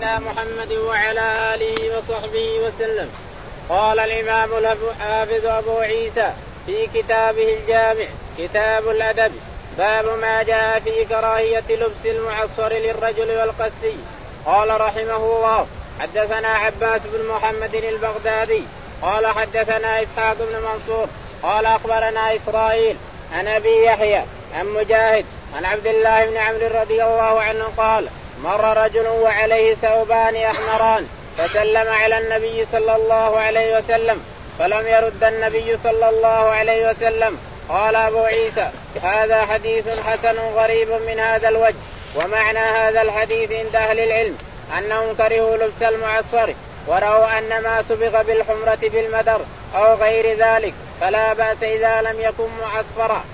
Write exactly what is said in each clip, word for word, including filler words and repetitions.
محمد وعلى آله وصحبه وسلم. قال الإمام الحافظ أبو عيسى في كتابه الجامع كتاب الأدب باب ما جاء في كراهية لبس المعصفر للرجل والقسي. قال رحمه الله حدثنا عباس بن محمد البغدادي قال حدثنا إسحاق بن منصور قال أخبرنا إسرائيل عن أبي يحيى عن مجاهد عن عبد الله بن عمرو رضي الله عنه قال مر رجل وعليه ثوبان أحمران فسلم على النبي صلى الله عليه وسلم فلم يرد النبي صلى الله عليه وسلم. قال أبو عيسى هذا حديث حسن غريب من هذا الوجه. ومعنى هذا الحديث عند أهل العلم أنهم كرهوا لبس المعصفر ورأوا أن ما سبغ بالحمرة بالمدر أو غير ذلك فلا بأس إذا لم يكن معصفرا.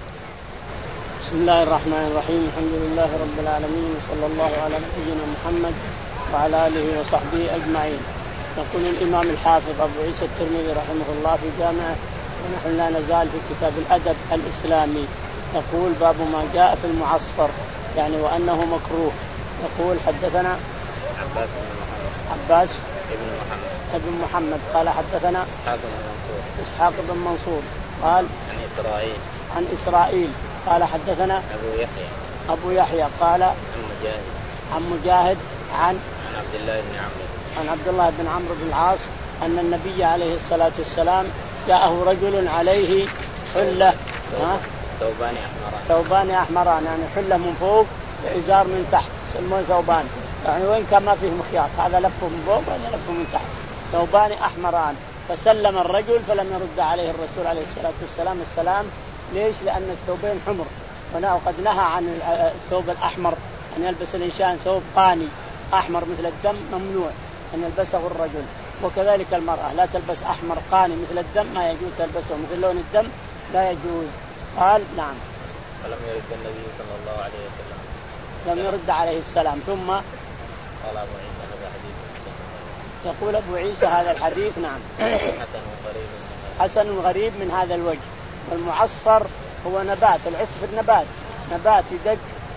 بسم الله الرحمن الرحيم. الحمد لله رب العالمين وصلى الله على نبينا محمد وعلى آله وصحبه أجمعين. يقول الإمام الحافظ أبو عيسى الترمذي رحمه الله في جامعه ونحن لا نزال في كتاب الأدب الإسلامي. يقول باب ما جاء في المعصفر يعني وأنه مكروه. يقول حدثنا عباس بن محمد عباس ابن محمد ابن محمد قال حدثنا إسحاق بن منصور إسحاق بن منصور قال عن إسرائيل عن إسرائيل قال حدثنا أبو يحيى أبو يحيى قال عن مجاهد عن مجاهد عن عن عبد الله بن عمرو عن عبد الله بن عمرو بن العاص أن النبي عليه الصلاة والسلام جاءه رجل عليه حلة ثوبان أحمران ثوبان أحمران يعني حلة من فوق وإزار من تحت يسمونه ثوبان يعني وين كان ما فيه مخياط هذا لفه من فوق وهذا لفه من تحت ثوبان أحمران. فسلم الرجل فلم يرد عليه الرسول عليه الصلاة والسلام السلام. ليش؟ لأن الثوبين حمر وقد نهى عن الثوب الأحمر أن يلبس الإنسان ثوب قاني أحمر مثل الدم ممنوع أن يلبسه الرجل وكذلك المرأة لا تلبس أحمر قاني مثل الدم ما يجوز تلبسه مثل لون الدم لا يجوز. قال نعم فلم يرد النبي صلى الله عليه وسلم لم يرد عليه السلام. ثم قال أبو عيسى هذا حديث يقول أبو عيسى هذا الحديث نعم حسن غريب حسن غريب من هذا الوجه. والمعصفر هو نبات العصفر نبات نبات يدق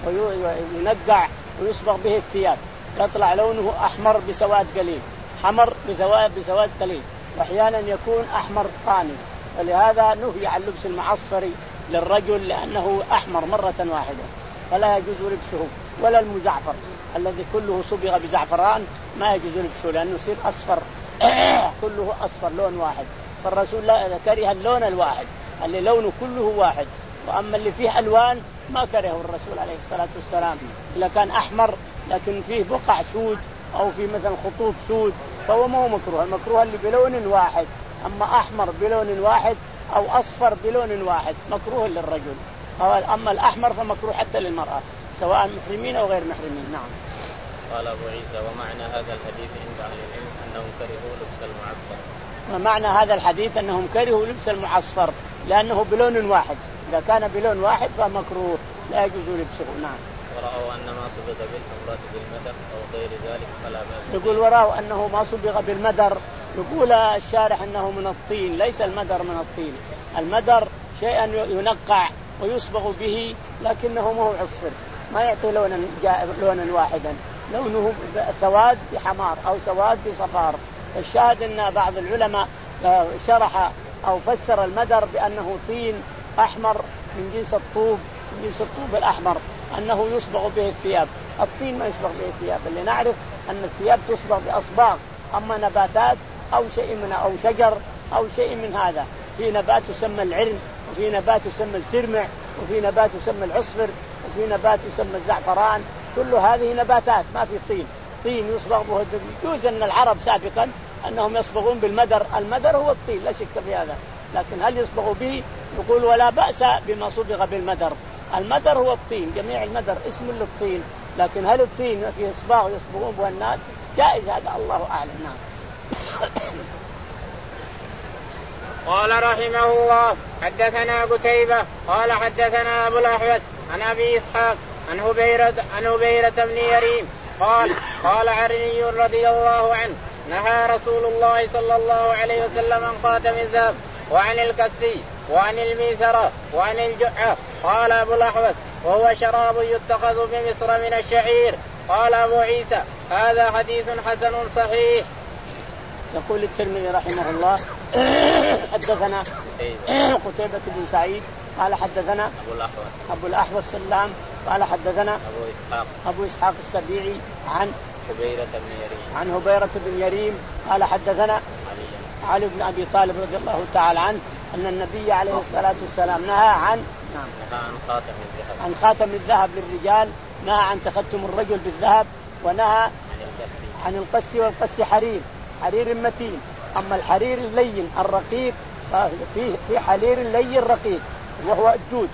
وينقع ويصبغ به الثياب يطلع لونه أحمر بسواد قليل حمر بسواد بسواد قليل وأحيانا يكون أحمر قاني. ولهذا نهي عن لبس المعصفر للرجل لأنه أحمر مرة واحدة فلا يجوز لبسه. ولا المزعفر الذي كله صبغ بزعفران ما يجوز لبسه لأنه يصير أصفر كله أصفر لون واحد. فالرسول لا كره اللون الواحد اللي لونه كله واحد. وأما اللي فيه ألوان ما كرهه الرسول عليه الصلاة والسلام إلا كان أحمر لكن فيه بقع سود أو في مثلا خطوط سود فهو ما هو مكروه. المكروه اللي بلون واحد. أما أحمر بلون واحد أو أصفر بلون واحد مكروه للرجل. أما الأحمر فمكروه حتى للمرأة سواء محرمين أو غير محرمين. نعم. قال أبو عيسى ومعنى هذا الحديث عند أهل العلم أنهم كرهوا لبس المعصفر. ومعنى هذا الحديث أنهم كرهوا لبس المعصفر لأنه بلون واحد. إذا كان بلون واحد فمكروه لا يجوز لبسه. نعم. ورأوا أن ما صبغ بالحمرة بالمدر أو غير ذلك فلا بأس. يقول ورأوا أنه ما صبغ بالمدر. يقول الشارح أنه من الطين ليس المدر من الطين. المدر شيئا ينقع ويصبغ به لكنه ما هو عصفر ما يعطي لونا لونا واحدا لونه سواد بحمار أو سواد بصفار. الشاهد أن بعض العلماء شرح أو فسر المدر بأنه طين أحمر من جنس الطوب من جنس الطوب الأحمر أنه يصبغ به الثياب. الطين ما يصبغ به الثياب. اللي نعرف أن الثياب تصبغ بأصباغ. أما نباتات أو شيء من أو شجر أو شيء من هذا في نبات يسمى العرن وفي نبات يسمى السرمع وفي نبات يسمى العصفر وفي نبات يسمى الزعفران. كل هذه نباتات ما في طين. طين يصبغ به. يجوز أن العرب سابقا أنهم يصبغون بالمدر. المدر هو الطين لا شك في هذا. لكن هل يصبغوا به؟ يقول ولا بأس بما صبغ بالمدر. المدر هو الطين. جميع المدر اسم للطين. لكن هل الطين فيه إصباغ يصبغون به الناس؟ جائز هذا الله أعلم. نعم. قال رحمه الله حدثنا قتيبة قال حدثنا أبو الأحوص عن أبي إسحاق عن هبيرة عن هبيرة بن يريم قال قال عرني رضي الله عنه نهى رسول الله صلى الله عليه وسلم عن خاتم الذهب وعن الكسي وعن الميثرة وعن الجعة. قال أبو الأحوص وهو شراب يتخذ بمصر من الشعير قال أبو عيسى هذا حديث حسن صحيح. يقول الترمذي رحمه الله حدثنا قتيبة بن سعيد قال حدثنا أبو الأحوص أبو الأحوص سلام قال حدثنا أبو إسحاق أبو إسحاق السبيعي عن هبيرة بن يريم عن هبيرة بن يريم قال حدثنا علي علي بن أبي طالب رضي الله تعالى عنه أن النبي عليه الصلاة والسلام نهى عن نعم نهى عن خاتم الذهب عن خاتم الذهب للرجال، نهى عن تختم الرجل بالذهب، ونهى عن القس والقس حرير حرير متين. أما الحرير اللين الرقيق في في حرير لين رقيق وهو الدود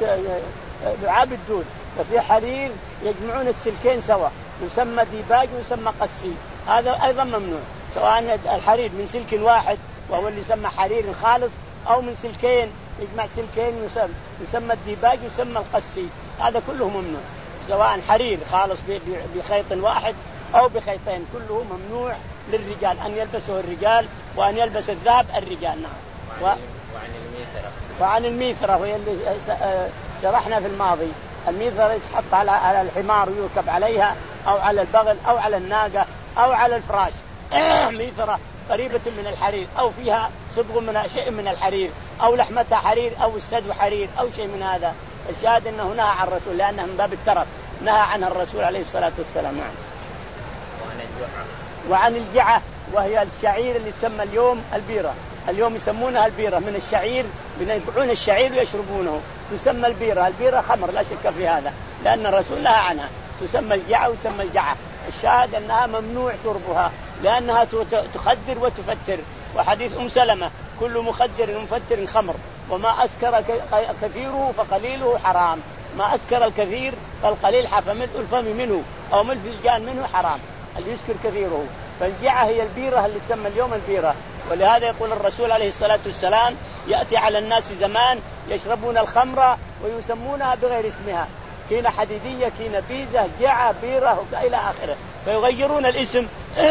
لعاب الدود، وفي حرير يجمعون السلكين سوا يسمى ديباج ويسمى قسي، هذا أيضا ممنوع، سواء الحرير من سلك واحد وهو اللي يسمى حرير خالص أو من سلكين يجمع سلكين يسمى يسمى الديباج ويسمى القسي، هذا كله ممنوع، سواء حرير خالص بخيط واحد أو بخيطين كله ممنوع للرجال أن يلبسه الرجال، وأن يلبس الذهب الرجال. نعم. و... وعن الميثرة وعن الميثرة وهي اللي شرحنا في الماضي، الميثرة يتحط على على الحمار ويركب عليها أو على البغل أو على الناقة أو على الفراش. ميثرة قريبة من الحرير أو فيها صبغ من شيء من الحرير أو لحمتها حرير أو السدو حرير أو شيء من هذا. الشاهد أنه نهى عن الرسول لأنه من باب الترف، نهى عنها الرسول عليه الصلاة والسلام. نعم. وعن الجعة وعن الجعة وهي الشعير اللي يسمى اليوم البيرة، اليوم يسمونها البيرة من الشعير، يبيعون الشعير ويشربونه، تسمى البيرة. البيرة خمر لا شك في هذا لأن الرسول نهى عنها، تسمى الجعة وتسمى الجعة. الشاهد أنها ممنوع شربها لأنها تخدر وتفتر، وحديث أم سلمة كل مخدر ومفتر خمر وما أسكر كثيره فقليله حرام، ما أسكر الكثير فالقليل فملء الفم منه أو ملء الفنجان منه حرام اللي يسكر كثيره. فالجعة هي البيرة اللي تسمى اليوم البيرة. ولهذا يقول الرسول عليه الصلاة والسلام يأتي على الناس زمان يشربون الخمر ويسمونها بغير اسمها، كينة حديدية كينة بيزة جعة بيرة إلى آخره، فيغيرون الاسم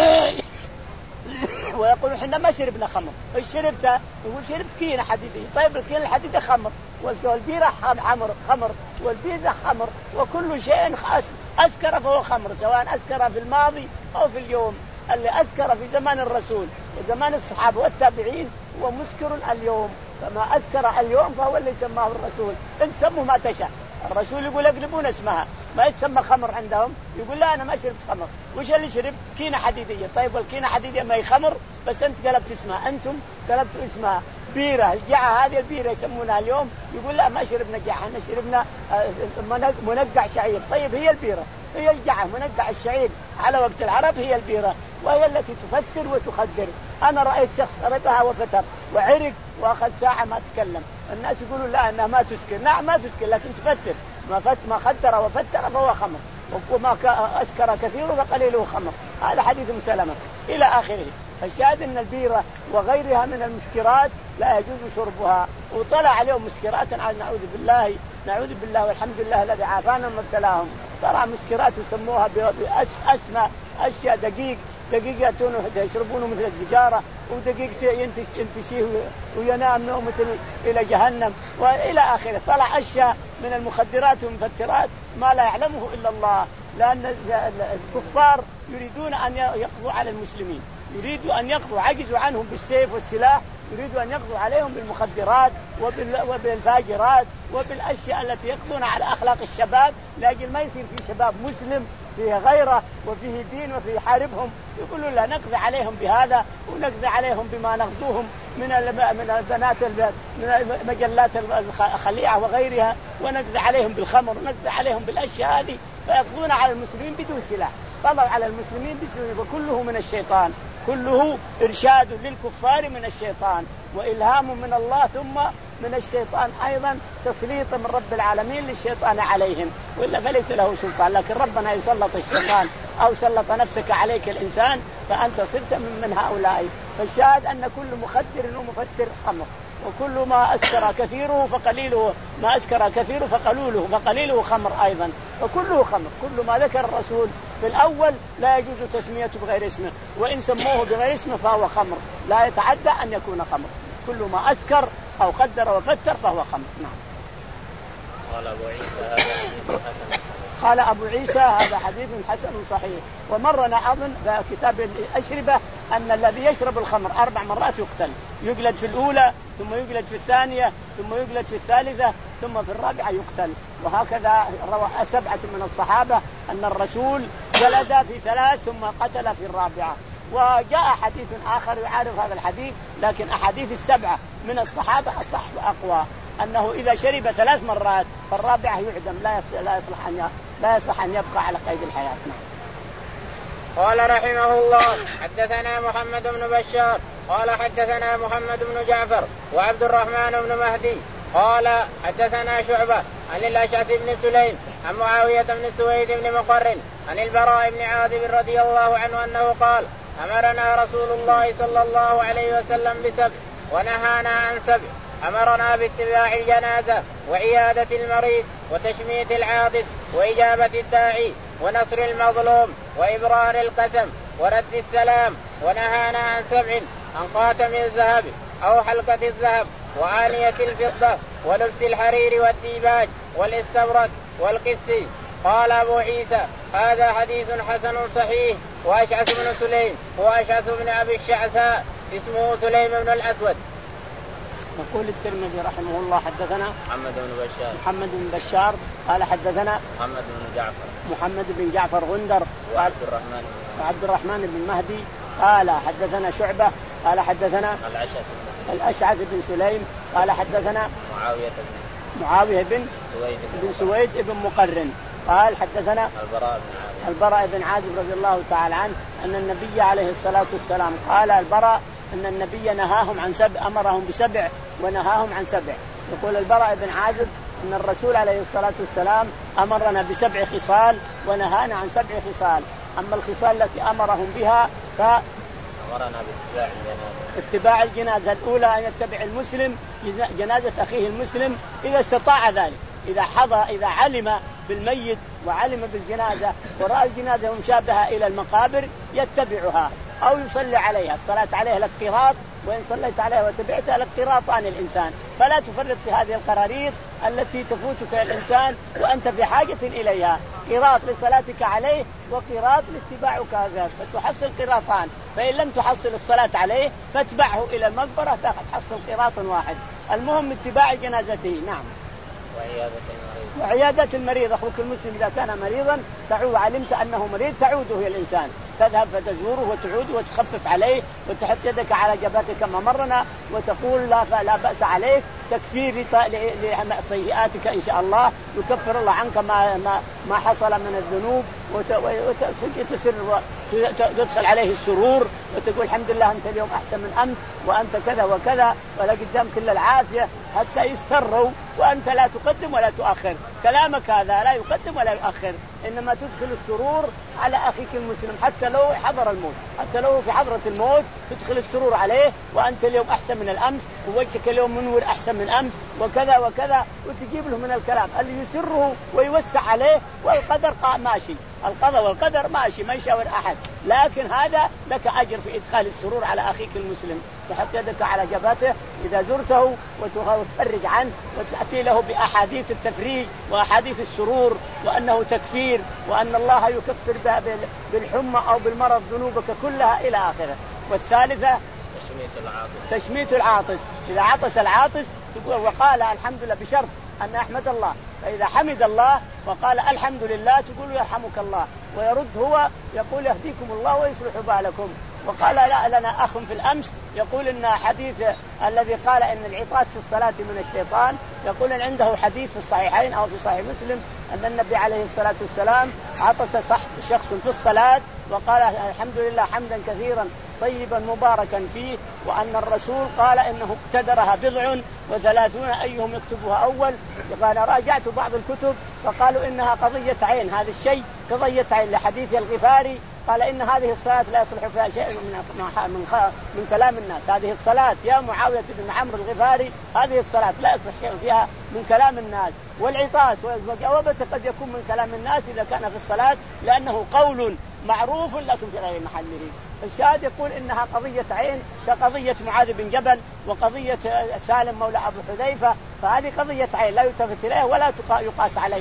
ويقولون إحنا ما شربنا خمر، إيش شربتها؟ يقول شربت كينة حديدية. طيب الكينة الحديدية خمر والبيرة خمر خمر والبيزة خمر، وكل شيء أسكر فهو خمر، سواء أسكر في الماضي أو في اليوم. اللي أسكر في زمان الرسول وزمان الصحابة والتابعين هو مسكر اليوم، فما أسكر اليوم فهو اللي سماه الرسول. انت سموا ما تشاء، الرسول يقول اقلبون اسمها، ما يتسمى خمر عندهم، يقول لا أنا ما شربت خمر، وش اللي شربت؟ كينة حديدية. طيب والكينة حديدية ما هي خمر، بس أنت قلبت اسمها، أنتم قلبتوا اسمها بيرة. الجعة هذه البيرة يسمونها اليوم، يقول لا ما شربنا جعة، احنا شربنا منقع شعير. طيب هي البيرة هي الجعة، منقع الشعير على وقت العرب هي البيرة، وهي التي تفتر وتخدر. أنا رأيت شخص شربها وفتر وعرق وأخذ ساعة ما تكلم، الناس يقولوا لا أنها ما تسكر. نعم ما تسكر لكن تفتر، ما فت ما خدر وفتر فهو خمر، وما أسكر كثير فقليله خمر. هذا حديث مسلمة إلى آخره. فالشاهد أن البيرة وغيرها من المسكرات لا يجوز شربها، وطلع عليهم مسكرات نعوذ بالله نعوذ بالله والحمد لله الذي عافانا من ابتلاهم. طلع مسكرات يسموها بأسمى أشياء، دقيق دقيق يشربونه مثل السجارة، ودقيق ينتشيه وينام نومة إلى جهنم وإلى آخره. طلع أشياء من المخدرات والمفترات ما لا يعلمه إلا الله، لأن الكفار يريدون أن يقضوا على المسلمين، يريدوا أن يقضوا، عجزوا عنهم بالسيف والسلاح، يريدوا أن يقضوا عليهم بالمخدرات وبالفاجرات وبالأشياء التي يقضون على أخلاق الشباب، لأجل ما يصير في شباب مسلم فيه غيره وفيه دين وفيه حاربهم. يقولوا لا نقضي عليهم بهذا ونقضي عليهم بما نقضوهم من من البنات من مجلات الخليعة وغيرها، ونقضي عليهم بالخمر ونقضي عليهم بالأشياء هذه، فيقضون على المسلمين بدون سلاح. طبعا على المسلمين بدون، وكله من الشيطان، كله إرشاد للكفار من الشيطان وإلهام من الله، ثم من الشيطان أيضا تسليط من رب العالمين للشيطان عليهم، وإلا فليس له سلطان. لكن ربنا يسلط الشيطان أو سلط نفسك عليك الإنسان فأنت صرت من, من هؤلاء. فالشاهد أن كل مخدر ومفتر خمر، وكل ما أسكر كثيره فقليله، ما أسكر كثيره فقليله فقليله خمر أيضا، وكله خمر. كل ما ذكر الرسول في الأول لا يجوز تسميته بغير اسمه، وإن سموه بغير اسمه فهو خمر، لا يتعدى أن يكون خمر. كل ما أسكر أو قدر وفتر فهو خمر. نعم. قال أبو عيسى هذا حديث حسن. قال أبو عيسى هذا حديث حسن صحيح. ومرنا أظن كتاب الأشربة أن الذي يشرب الخمر أربع مرات يقتل، يجلد في الأولى ثم يجلد في الثانية ثم يجلد في الثالثة ثم في الرابعة يقتل. وهكذا روى سبعة من الصحابة أن الرسول جلد في ثلاث ثم قتل في الرابعة. وجاء حديث آخر يعارض هذا الحديث، لكن أحاديث السبعة من الصحابة أصح وأقوى، أنه إذا شرب ثلاث مرات فالرابعة يعدم، لا لا يصلح أن لا يصلح أن يبقى على قيد الحياة. قال رحمه الله حدثنا محمد بن بشار قال حدثنا محمد بن جعفر وعبد الرحمن بن مهدي قال حدثنا شعبة عن الأشعث بن سليم عن معاوية بن سويد بن مقرن عن البراء بن عازب رضي الله عنه أنه قال أمرنا رسول الله صلى الله عليه وسلم بسبع ونهانا عن سبع، أمرنا باتباع الجنازة وعيادة المريض وتشميت العاطس وإجابة الداعي ونصر المظلوم وإبرار القسم ورد السلام، ونهانا عن سبع عن خاتم الذهب أو حلقة الذهب وآنية الفضة ولبس الحرير والديباج والاستبرق والقسي. قال أبو عيسى هذا حديث حسن صحيح. وأشعث بن سليم هو أشعث بن أبي الشعثاء اسمه سليم بن الأسود. يقول الترمذي رحمه الله حدثنا محمد بن بشار محمد بن بشار قال حدثنا محمد بن جعفر محمد بن جعفر غندر وعبد الرحمن وعبد الرحمن بن مهدي قال حدثنا شعبة قال حدثنا الأشعث الأشعث بن سليم قال حدثنا معاوية بن معاوية بن سويد بن سويد بن مقرن قال حدثنا البراء بن عازب البراء بن عازب رضي الله تعالى عنه أن النبي عليه الصلاة والسلام قال البراء أن النبي نهاهم عن سبع، أمرهم بسبع ونهاهم عن سبع. يقول البراء بن عازب أن الرسول عليه الصلاة والسلام أمرنا بسبع خصال ونهانا عن سبع خصال. أما الخصال التي أمرهم بها فأمرنا باتباع الجنازة اتباع الجنازة الأولى أن يتبع المسلم جنازة أخيه المسلم إذا استطاع ذلك، إذا حضر إذا علم بالميت وعلم بالجنازة ورأى الجنازة مشابهة إلى المقابر يتبعها أو يصلي عليها. الصلاة عليها لك قيراط، وإن صليت عليها وتبعتها لك قيراطان الإنسان، فلا تفرط في هذه القراريط التي تفوتك الإنسان وأنت في حاجة إليها، قيراط لصلاتك عليه وقيراط لاتباعك هذا، فتحصل قيراطان. فإن لم تحصل الصلاة عليه فاتبعه إلى المقبرة تحصل قيراط واحد. المهم اتباع جنازته. نعم. وعيادة المريض وعيادة المريض أخوك المسلم إذا كان مريضا تعود علمت أنه مريض تعوده إلى الإنسان، تذهب فتزوره وتعود وتخفف عليه وتحط يدك على جبهتك كما مرنا وتقول لا, لا بأس عليك، تكفير لسيئاتك إن شاء الله، يكفر الله عنك ما, ما, ما حصل من الذنوب، وتسر تدخل عليه السرور وتقول الحمد لله أنت اليوم أحسن من أمس وأنت كذا وكذا ولا قدام كل العافية حتى يستروا، وأنت لا تقدم ولا تؤخر. كلامك هذا لا يقدم ولا يؤخر، إنما تدخل السرور على أخيك المسلم حتى لو حضر الموت، حتى لو في حضرة الموت تدخل السرور عليه وأنت اليوم أحسن من الأمس ووجهك اليوم منور أحسن من أمس وكذا وكذا، وتجيب له من الكلام اللي يسره ويوسع عليه. والقدر ماشي، القضاء والقدر ماشي ما يشاور أحد، لكن هذا لك أجر في إدخال السرور على أخيك المسلم. تحط يدك على جبهته إذا زرته وتفرج عنه وتأتي له بأحاديث التفريج وأحاديث السرور وأنه تكفير وأن الله يكفر بها بالحمى أو بالمرض ذنوبك كلها إلى آخره. والثالثة تشميت العاطس تشميت العاطس إذا عطس العاطس تقول وقال الحمد لله بشرط أن أحمد الله، فإذا حمد الله وقال الحمد لله تقول يرحمك الله، ويرد هو يقول يهديكم الله ويصلح بالكم. وقال لا لنا أخ في الأمس يقول إن حديث الذي قال إن العطاس في الصلاة من الشيطان، يقول إن عنده حديث في الصحيحين أو في صحيح مسلم أن النبي عليه الصلاة والسلام عطس صح شخص في الصلاة وقال الحمد لله حمدا كثيرا طيبا مباركا فيه، وأن الرسول قال إنه اقتدرها بضع وثلاثون أيهم يكتبها أول. قال راجعت بعض الكتب فقالوا إنها قضية عين، هذا الشيء قضية عين لحديث الغفاري قال إن هذه الصلاة لا يصلح فيها شيء من من من كلام الناس. هذه الصلاة يا معاوية بن عمرو الغفاري هذه الصلاة لا يصلح شيء فيها من كلام الناس. والعطاس والجوابة قد يكون من كلام الناس إذا كان في الصلاة لأنه قول معروف لكن في غير محله. الشاهد يقول إنها قضية عين كقضية معاذ بن جبل وقضية سالم مولى أبو حذيفة، فهذه قضية عين لا يلتفت إليها ولا يقاس عليها.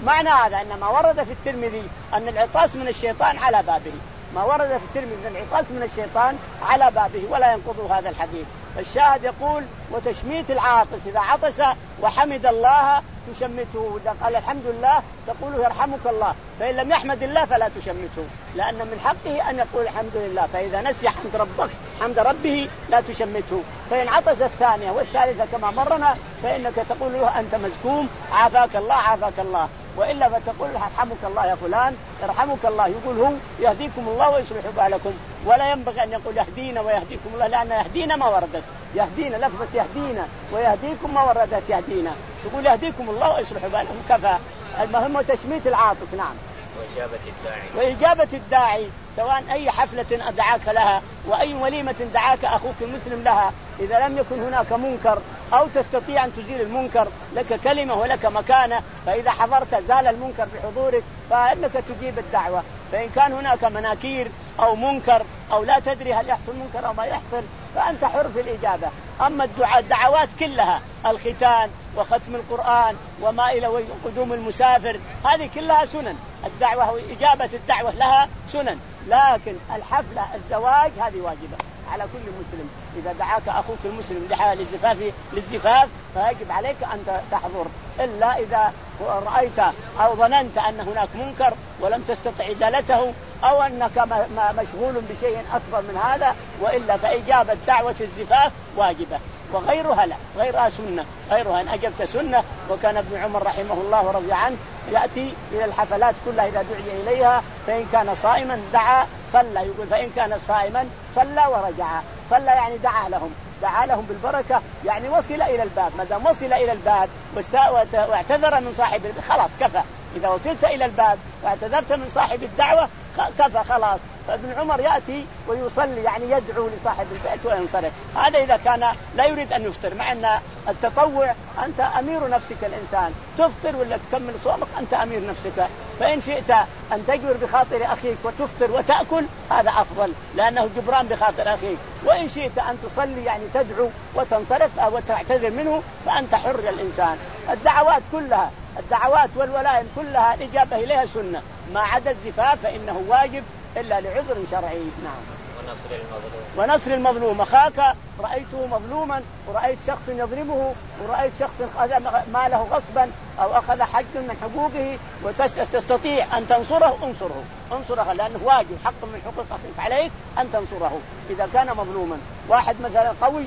معنى هذا أن ما ورد في الترمذي أن العطاس من الشيطان على بابه، ما ورد في الترمذي أن العطاس من الشيطان على بابه ولا ينقض هذا الحديث. الشاهد يقول وتشميت العاطس إذا عطس وحمد الله تشمته، إذا قال الحمد لله تقول يرحمك الله، فإن لم يحمد الله فلا تشمته، لأن من حقه أن يقول الحمد لله، فإذا نسي حمد ربك حمد ربه لا تشمته. فإن عطس الثانية والثالثة كما مرنا فإنك تقول له أنت مزكوم عافاك الله عافاك الله، وإلا فتقول يرحمك الله يا فلان يرحمك الله. يقول هو يهديكم الله ويصلح بالكم، ولا ينبغي أن يقول يهدينا ويهديكم الله، لأن يهدينا ما وردت، يهدينا لفظة يهدينا ويهديكم ما وردت يهدينا، تقول يهديكم الله ويصلح بالكم كفى. المهم تشميت العاطس. نعم. وإجابة الداعي. وإجابة الداعي سواء أي حفلة أدعاك لها وأي وليمة دعاك أخوك المسلم لها، إذا لم يكن هناك منكر أو تستطيع أن تزيل المنكر، لك كلمة ولك مكانة، فإذا حضرت زال المنكر بحضورك فإنك تجيب الدعوة. فإن كان هناك مناكير أو منكر أو لا تدري هل يحصل منكر أو ما يحصل فأنت حر في الإجابة. أما الدعاء الدعوات كلها الختان وختم القرآن وما إلى قدوم المسافر هذه كلها سنن، الدعوة وإجابة الدعوة لها سنن، لكن الحفلة الزواج هذه واجبة على كل مسلم. إذا دعاك أخوك المسلم للزفاف للزفاف فيجب عليك أن تحضر، إلا إذا رأيت أو ظننت أن هناك منكر ولم تستطع إزالته أو أنك مشغول بشيء أكبر من هذا، وإلا فإجابة دعوة الزفاف واجبة، وغيرها لا، غيرها سنة، غيرها إن أجبت سنة. وكان ابن عمر رحمه الله ورضي عنه يأتي إلى الحفلات كلها إذا دعي إليها، فإن كان صائما دعا صلى، يقول فإن كان صائما صلى ورجع. صلى يعني دعا لهم، دعا لهم بالبركة، يعني وصل إلى الباب، ما دام وصل إلى الباب واعتذر من صاحب خلاص كفى. إذا وصلت إلى الباب واعتذرت من صاحب الدعوة كفى خلاص. فابن عمر يأتي ويصلي يعني يدعو لصاحب البيت وينصرف. هذا إذا كان لا يريد أن يفطر، مع أن التطوع أنت أمير نفسك، الإنسان تفطر ولا تكمل صومك أنت أمير نفسك، فإن شئت أن تجبر بخاطر أخيك وتفطر وتأكل هذا أفضل لأنه جبران بخاطر أخيك، وإن شئت أن تصلي يعني تدعو وتنصرف أو تعتذر منه فأنت حر الإنسان. الدعوات كلها الدعوات والولائم كلها الإجابة إليها سنة، ما عدا الزفاف فإنه واجب إلا لعذر شرعي. نعم. ونصر المظلوم. ونصر المظلوم، أخاك رأيته مظلوما ورأيت شخص يظلمه ورأيت شخص أخذ ماله غصبا أو أخذ حق من حقوقه وتستطيع أن تنصره انصره انصره لأنه واجب حق من حقوق أخيك عليك أن تنصره. إذا كان مظلوما واحد مثلا قوي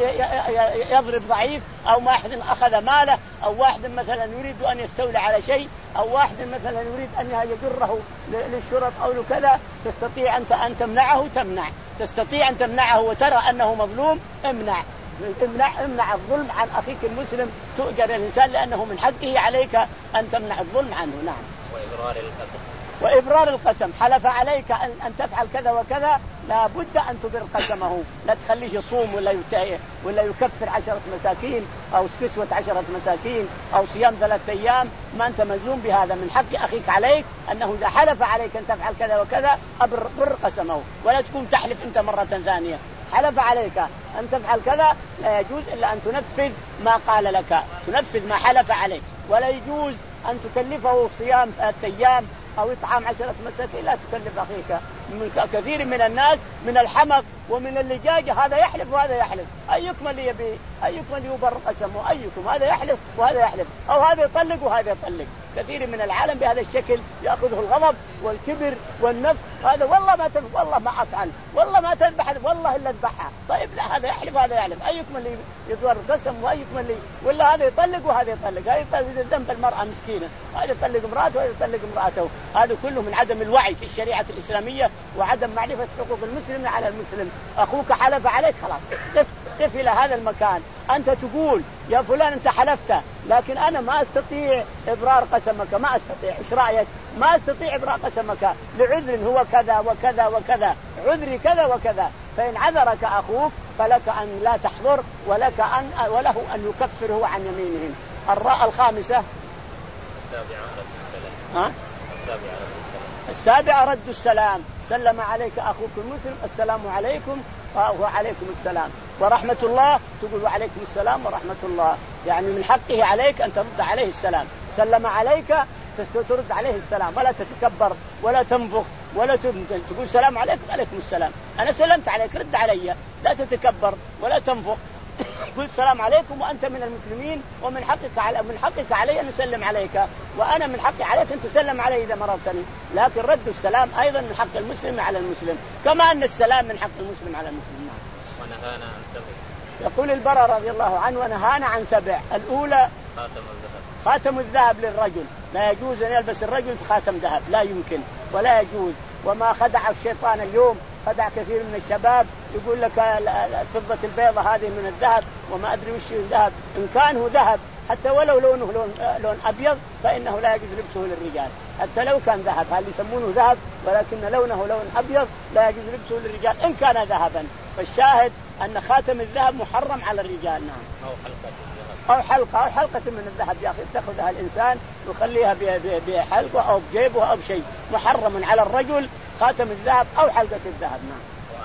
يضرب ضعيف، أو واحد أخذ ماله، أو واحد مثلا يريد أن يستولي على شيء، أو واحد مثلا يريد أن يجره للشرط أو لكذا، تستطيع أنت أن تمنعه تمنع تستطيع أن تمنعه وترى أنه مظلوم امنع امنع امنع الظلم عن أخيك المسلم، تؤجر الإنسان لأنه من حقه عليك أن تمنع الظلم عنه. نعم. وإبرار القسم. وإبرار القسم، حلف عليك أن, أن تفعل كذا وكذا لا بد أن تبر قسمه، لا تخليه يصوم ولا يتعيه ولا يكفر عشرة مساكين أو كسوة عشرة مساكين أو صيام ثلاثة أيام، ما أنت ملزوم بهذا. من حق أخيك عليك أنه إذا حلف عليك أن تفعل كذا وكذا أبر بر قسمه، ولا تكون تحلف أنت مرة ثانية. حلف عليك أن تفعل كذا لا يجوز إلا أن تنفذ ما قال لك، تنفذ ما حلف عليك، ولا يجوز أن تكلفه صيام ثلاثة أيام أو إطعام عشرة مساكين، لا تكلف أخيك. من كثير من الناس من الحمق ومن اللجاجة هذا يحلف وهذا يحلف، أيكم اللي يبي أيكم اللي يبر قسمه، أيكم هذا يحلف وهذا يحلف، أو هذا يطلق وهذا يطلق. كثير من العالم بهذا الشكل يأخذه الغضب والكبر والنفس، هذا والله ما تنف والله ما أفعل والله ما تذبح والله إلا اذبحها. طيب لا، هذا يحلف وهذا يحلف، أيكم اللي يدور قسم وأيكم اللي ولا هذا يطلق وهذا يطلق، هذا يطلق ذنب المرأة مسكينة، هذا يطلق امرأته وهذا يطلق امرأته. هذا كله من عدم الوعي في الشريعة الإسلامية وعدم معرفة حقوق المسلم على المسلم. أخوك حلف عليك خلاص قف قف إلى هذا المكان، أنت تقول يا فلان أنت حلفت لكن أنا ما أستطيع إبرار قسمك، ما أستطيع، إيش رأيك؟ ما أستطيع إبرار قسمك لعذر هو كذا وكذا وكذا، عذري كذا وكذا. فإن عذرك أخوك فلك أن لا تحضر ولك أن وله أن يكفره عن يمينهم. الراء الخامسة السابعة رد السلام. ها؟ السابعة رد السلام. السابعة رد السلام، سلم عليك أخوك المسلم السلام عليكم وعليكم السلام ورحمة الله، تقول وعليكم السلام ورحمة الله، يعني من حقه عليك أن ترد عليه السلام. سلم عليك ترد عليه السلام ولا تتكبر ولا تنفخ ولا تقول سلام عليك وعليكم السلام، أنا سلمت عليك رد علي، لا تتكبر ولا تنفخ. قل السلام عليكم وأنت من المسلمين ومن حقك على من حقك علي أن أسلم عليك، وأنا من حقي عليك أن تسلم علي إذا مررتني، لكن رد السلام أيضا من حق المسلم على المسلم كما أن السلام من حق المسلم على المسلم. ونهانا عن سبع. يقول البراء رضي الله عنه ونهانا عن سبع. الأولى خاتم الذهب. خاتم الذهب للرجل، لا يجوز أن يلبس الرجل خاتم ذهب، لا يمكن ولا يجوز. وما خدع الشيطان اليوم، خدع كثير من الشباب يقول لك الفضة البيضة هذه من الذهب وما أدري وش الذهب، إن كان هو ذهب حتى ولو لونه لون, لون أبيض فإنه لا يجوز لبسه للرجال، حتى لو كان ذهب، هل يسمونه ذهب ولكن لونه لون أبيض لا يجوز لبسه للرجال إن كان ذهبا. فالشاهد أن خاتم الذهب محرم على الرجال. نعم. أو حلقة الذهب. أو حلقة أو حلقة من الذهب يا أخي تأخذها الإنسان ويخليها بحلقة أو بجيبه أو بشيء، محرم على الرجل خاتم الذهب أو حلقة الذهب. نعم.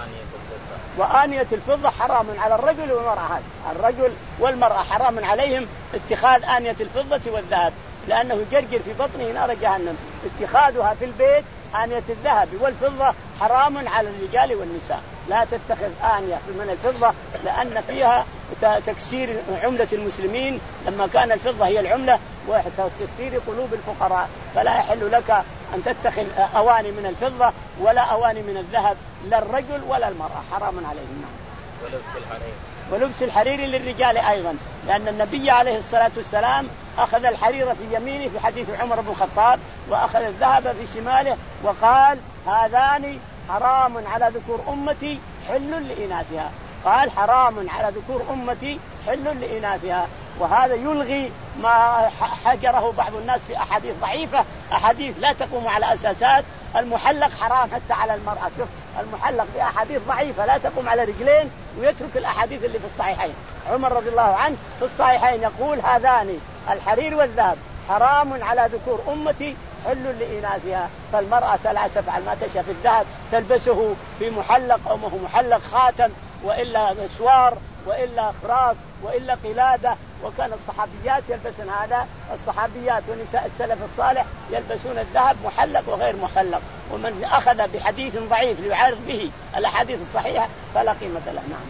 وآنية الفضة حرام على الرجل والمرأة، الرجل والمرأة حرام عليهم اتخاذ آنية الفضة والذهب، لأنه يجرجر في بطنه نار جهنم. اتخاذها في البيت آنية الذهب والفضة حرام على الرجال والنساء، لا تتخذ آنية من الفضة لأن فيها تكسير عملة المسلمين، لما كان الفضة هي العملة وتكسير قلوب الفقراء، فلا يحل لك أن تتخذ أواني من الفضة ولا أواني من الذهب، لا الرجل ولا المرأة، حرام عليهم. ولبس الحرير. ولبس الحرير للرجال أيضا، لأن النبي عليه الصلاة والسلام أخذ الحرير في يمينه في حديث عمر بن الخطاب، وأخذ الذهب في شماله، وقال هذان حرام على ذكور أمتي حل لإناثها، قال حرام على ذكور أمتي حل لإناثها. وهذا يلغي ما حجره بعض الناس في أحاديث ضعيفة، أحاديث لا تقوم على أساسات. المحلق حرام حتى على المرأة، شوف المحلق بأحاديث ضعيفة لا تقوم على رجلين ويترك الأحاديث اللي في الصحيحين. عمر رضي الله عنه في الصحيحين يقول هذان الحرير والذهب حرام على ذكور أمتي حل لإناثها. فالمرأة لا تفعل ما تشاء في الذهب، تلبسه في محلق أو ما هو محلق خاتم، وإلا مسوار، وإلا خراف، وإلا قلادة. وكان الصحابيات يلبسن هذا، الصحابيات ونساء السلف الصالح يلبسون الذهب محلق وغير محلق. ومن أخذ بحديث ضعيف ليعارض به الأحاديث الصحيحة فلا قيمة له. نعم.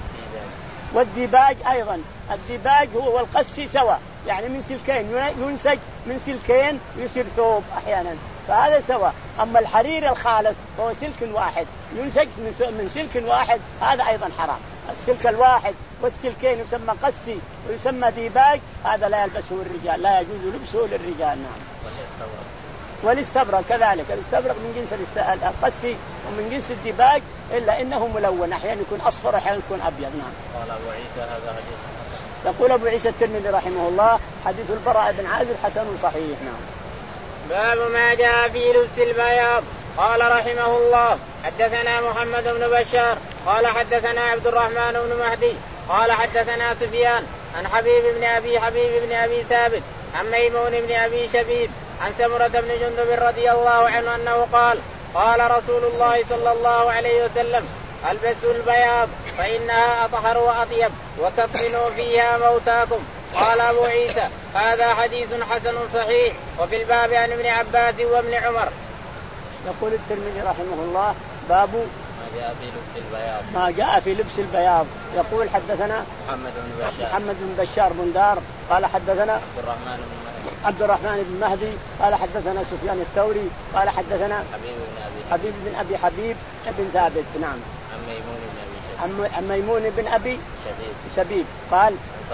والديباج أيضا، الديباج هو والقسي سواء، يعني من سلكين ينسج من سلكين ويصير ثوب أحيانا، فهذا سواء. أما الحرير الخالص هو سلك واحد ينسج من سلك واحد، هذا أيضا حرام. السلك الواحد والسلكين يسمى قسي ويسمى ديباج، هذا لا يلبسه الرجال، لا يجوز لبسه للرجال. نعم. والاستبرق كذلك، الاستبرق من جنس القسي ومن جنس الديباج، إلا إنه ملون، أحيانا يكون أصفر أحيانا يكون أبيض. نعم. قال أبو عيسى هذا حديث حسن. يقول أبو عيسى الترمذي رحمه الله حديث البراء بن عازب حسن صحيح. نعم. باب ما جاء في لبس البياض. قال رحمه الله حدثنا محمد بن بشار قال حدثنا عبد الرحمن بن مهدي قال حدثنا سفيان عن حبيب بن أبي حبيب بن أبي ثابت عن ميمون بن أبي شبيب عن سمرة بن جندب رضي الله عنه أنه قال قال رسول الله صلى الله عليه وسلم البسوا البياض فإنها أطهر وأطيب وكفنوا فيها موتاكم. قال أبو عيسى هذا حديث حسن صحيح. وفي الباب عن ابن عباس وابن عمر. يقول الترمذي رحمه الله باب ما جاء في لبس البياض. ما جاء في لبس البياض. يقول حدثنا محمد بن بشار محمد بن بشار بن دار قال حدثنا عبد الرحمن بن مهدي عبد الرحمن بن مهدي قال حدثنا سفيان الثوري قال حدثنا حبيب بن أبي حبيب بن أبي حبيب بن ثابت. نعم. عن ميمون بن أبي شبيب عن ميمون بن أبي شبيب شبيب قال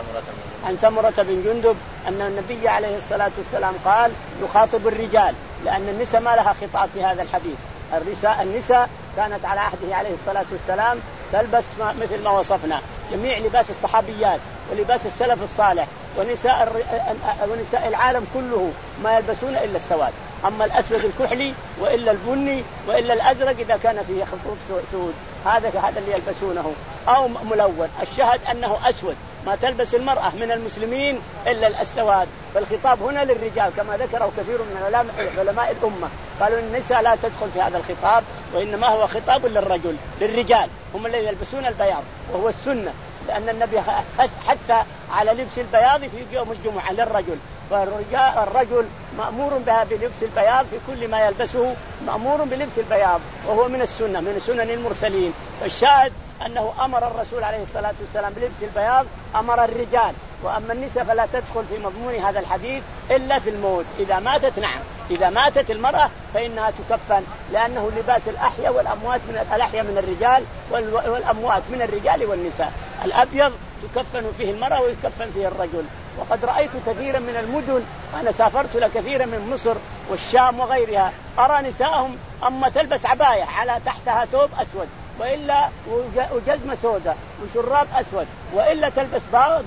عن سمرة بن جندب أن النبي عليه الصلاة والسلام قال يخاطب الرجال، لأن النساء ما لها خطاب في هذا الحديث. النساء النساء كانت على عهده عليه الصلاة والسلام تلبس مثل ما وصفنا، جميع لباس الصحابيات ولباس السلف الصالح ونساء ونساء العالم كله ما يلبسون إلا السواد، أما الأسود الكحلي وإلا البني وإلا الأزرق إذا كان فيه خطوط سود، هذا هذا اللي يلبسونه، أو ملون. الشهد أنه أسود، ما تلبس المرأة من المسلمين إلا السواد. فالخطاب هنا للرجال كما ذكره كثير من علماء الأمة، قالوا النساء لا تدخل في هذا الخطاب، وإنما هو خطاب للرجل للرجال هم الذين يلبسون البياض وهو السنة. لأن النبي حتى على لبس البياض في يوم الجمعة للرجل، فالرجل مأمور بها بلبس البياض في كل ما يلبسه، مأمور بلبس البياض وهو من السنة من سنن المرسلين. فالشاهد أنه أمر الرسول عليه الصلاة والسلام بلبس البياض، أمر الرجال، وأما النساء فلا تدخل في مضمون هذا الحديث إلا في الموت. إذا ماتت نعم، إذا ماتت المرأة فإنها تكفن، لأنه لباس الأحياء والأموات من الأحياء من الرجال والأموات من الرجال والنساء. الأبيض تكفن فيه المرأة ويكفن فيه الرجل. وقد رأيت كثيرا من المدن، أنا سافرت لكثيرا من مصر والشام وغيرها، أرى نساءهم أما تلبس عباية على تحتها ثوب أسود، وإلا وجزمة سوداء وشراب أسود، وإلا تلبس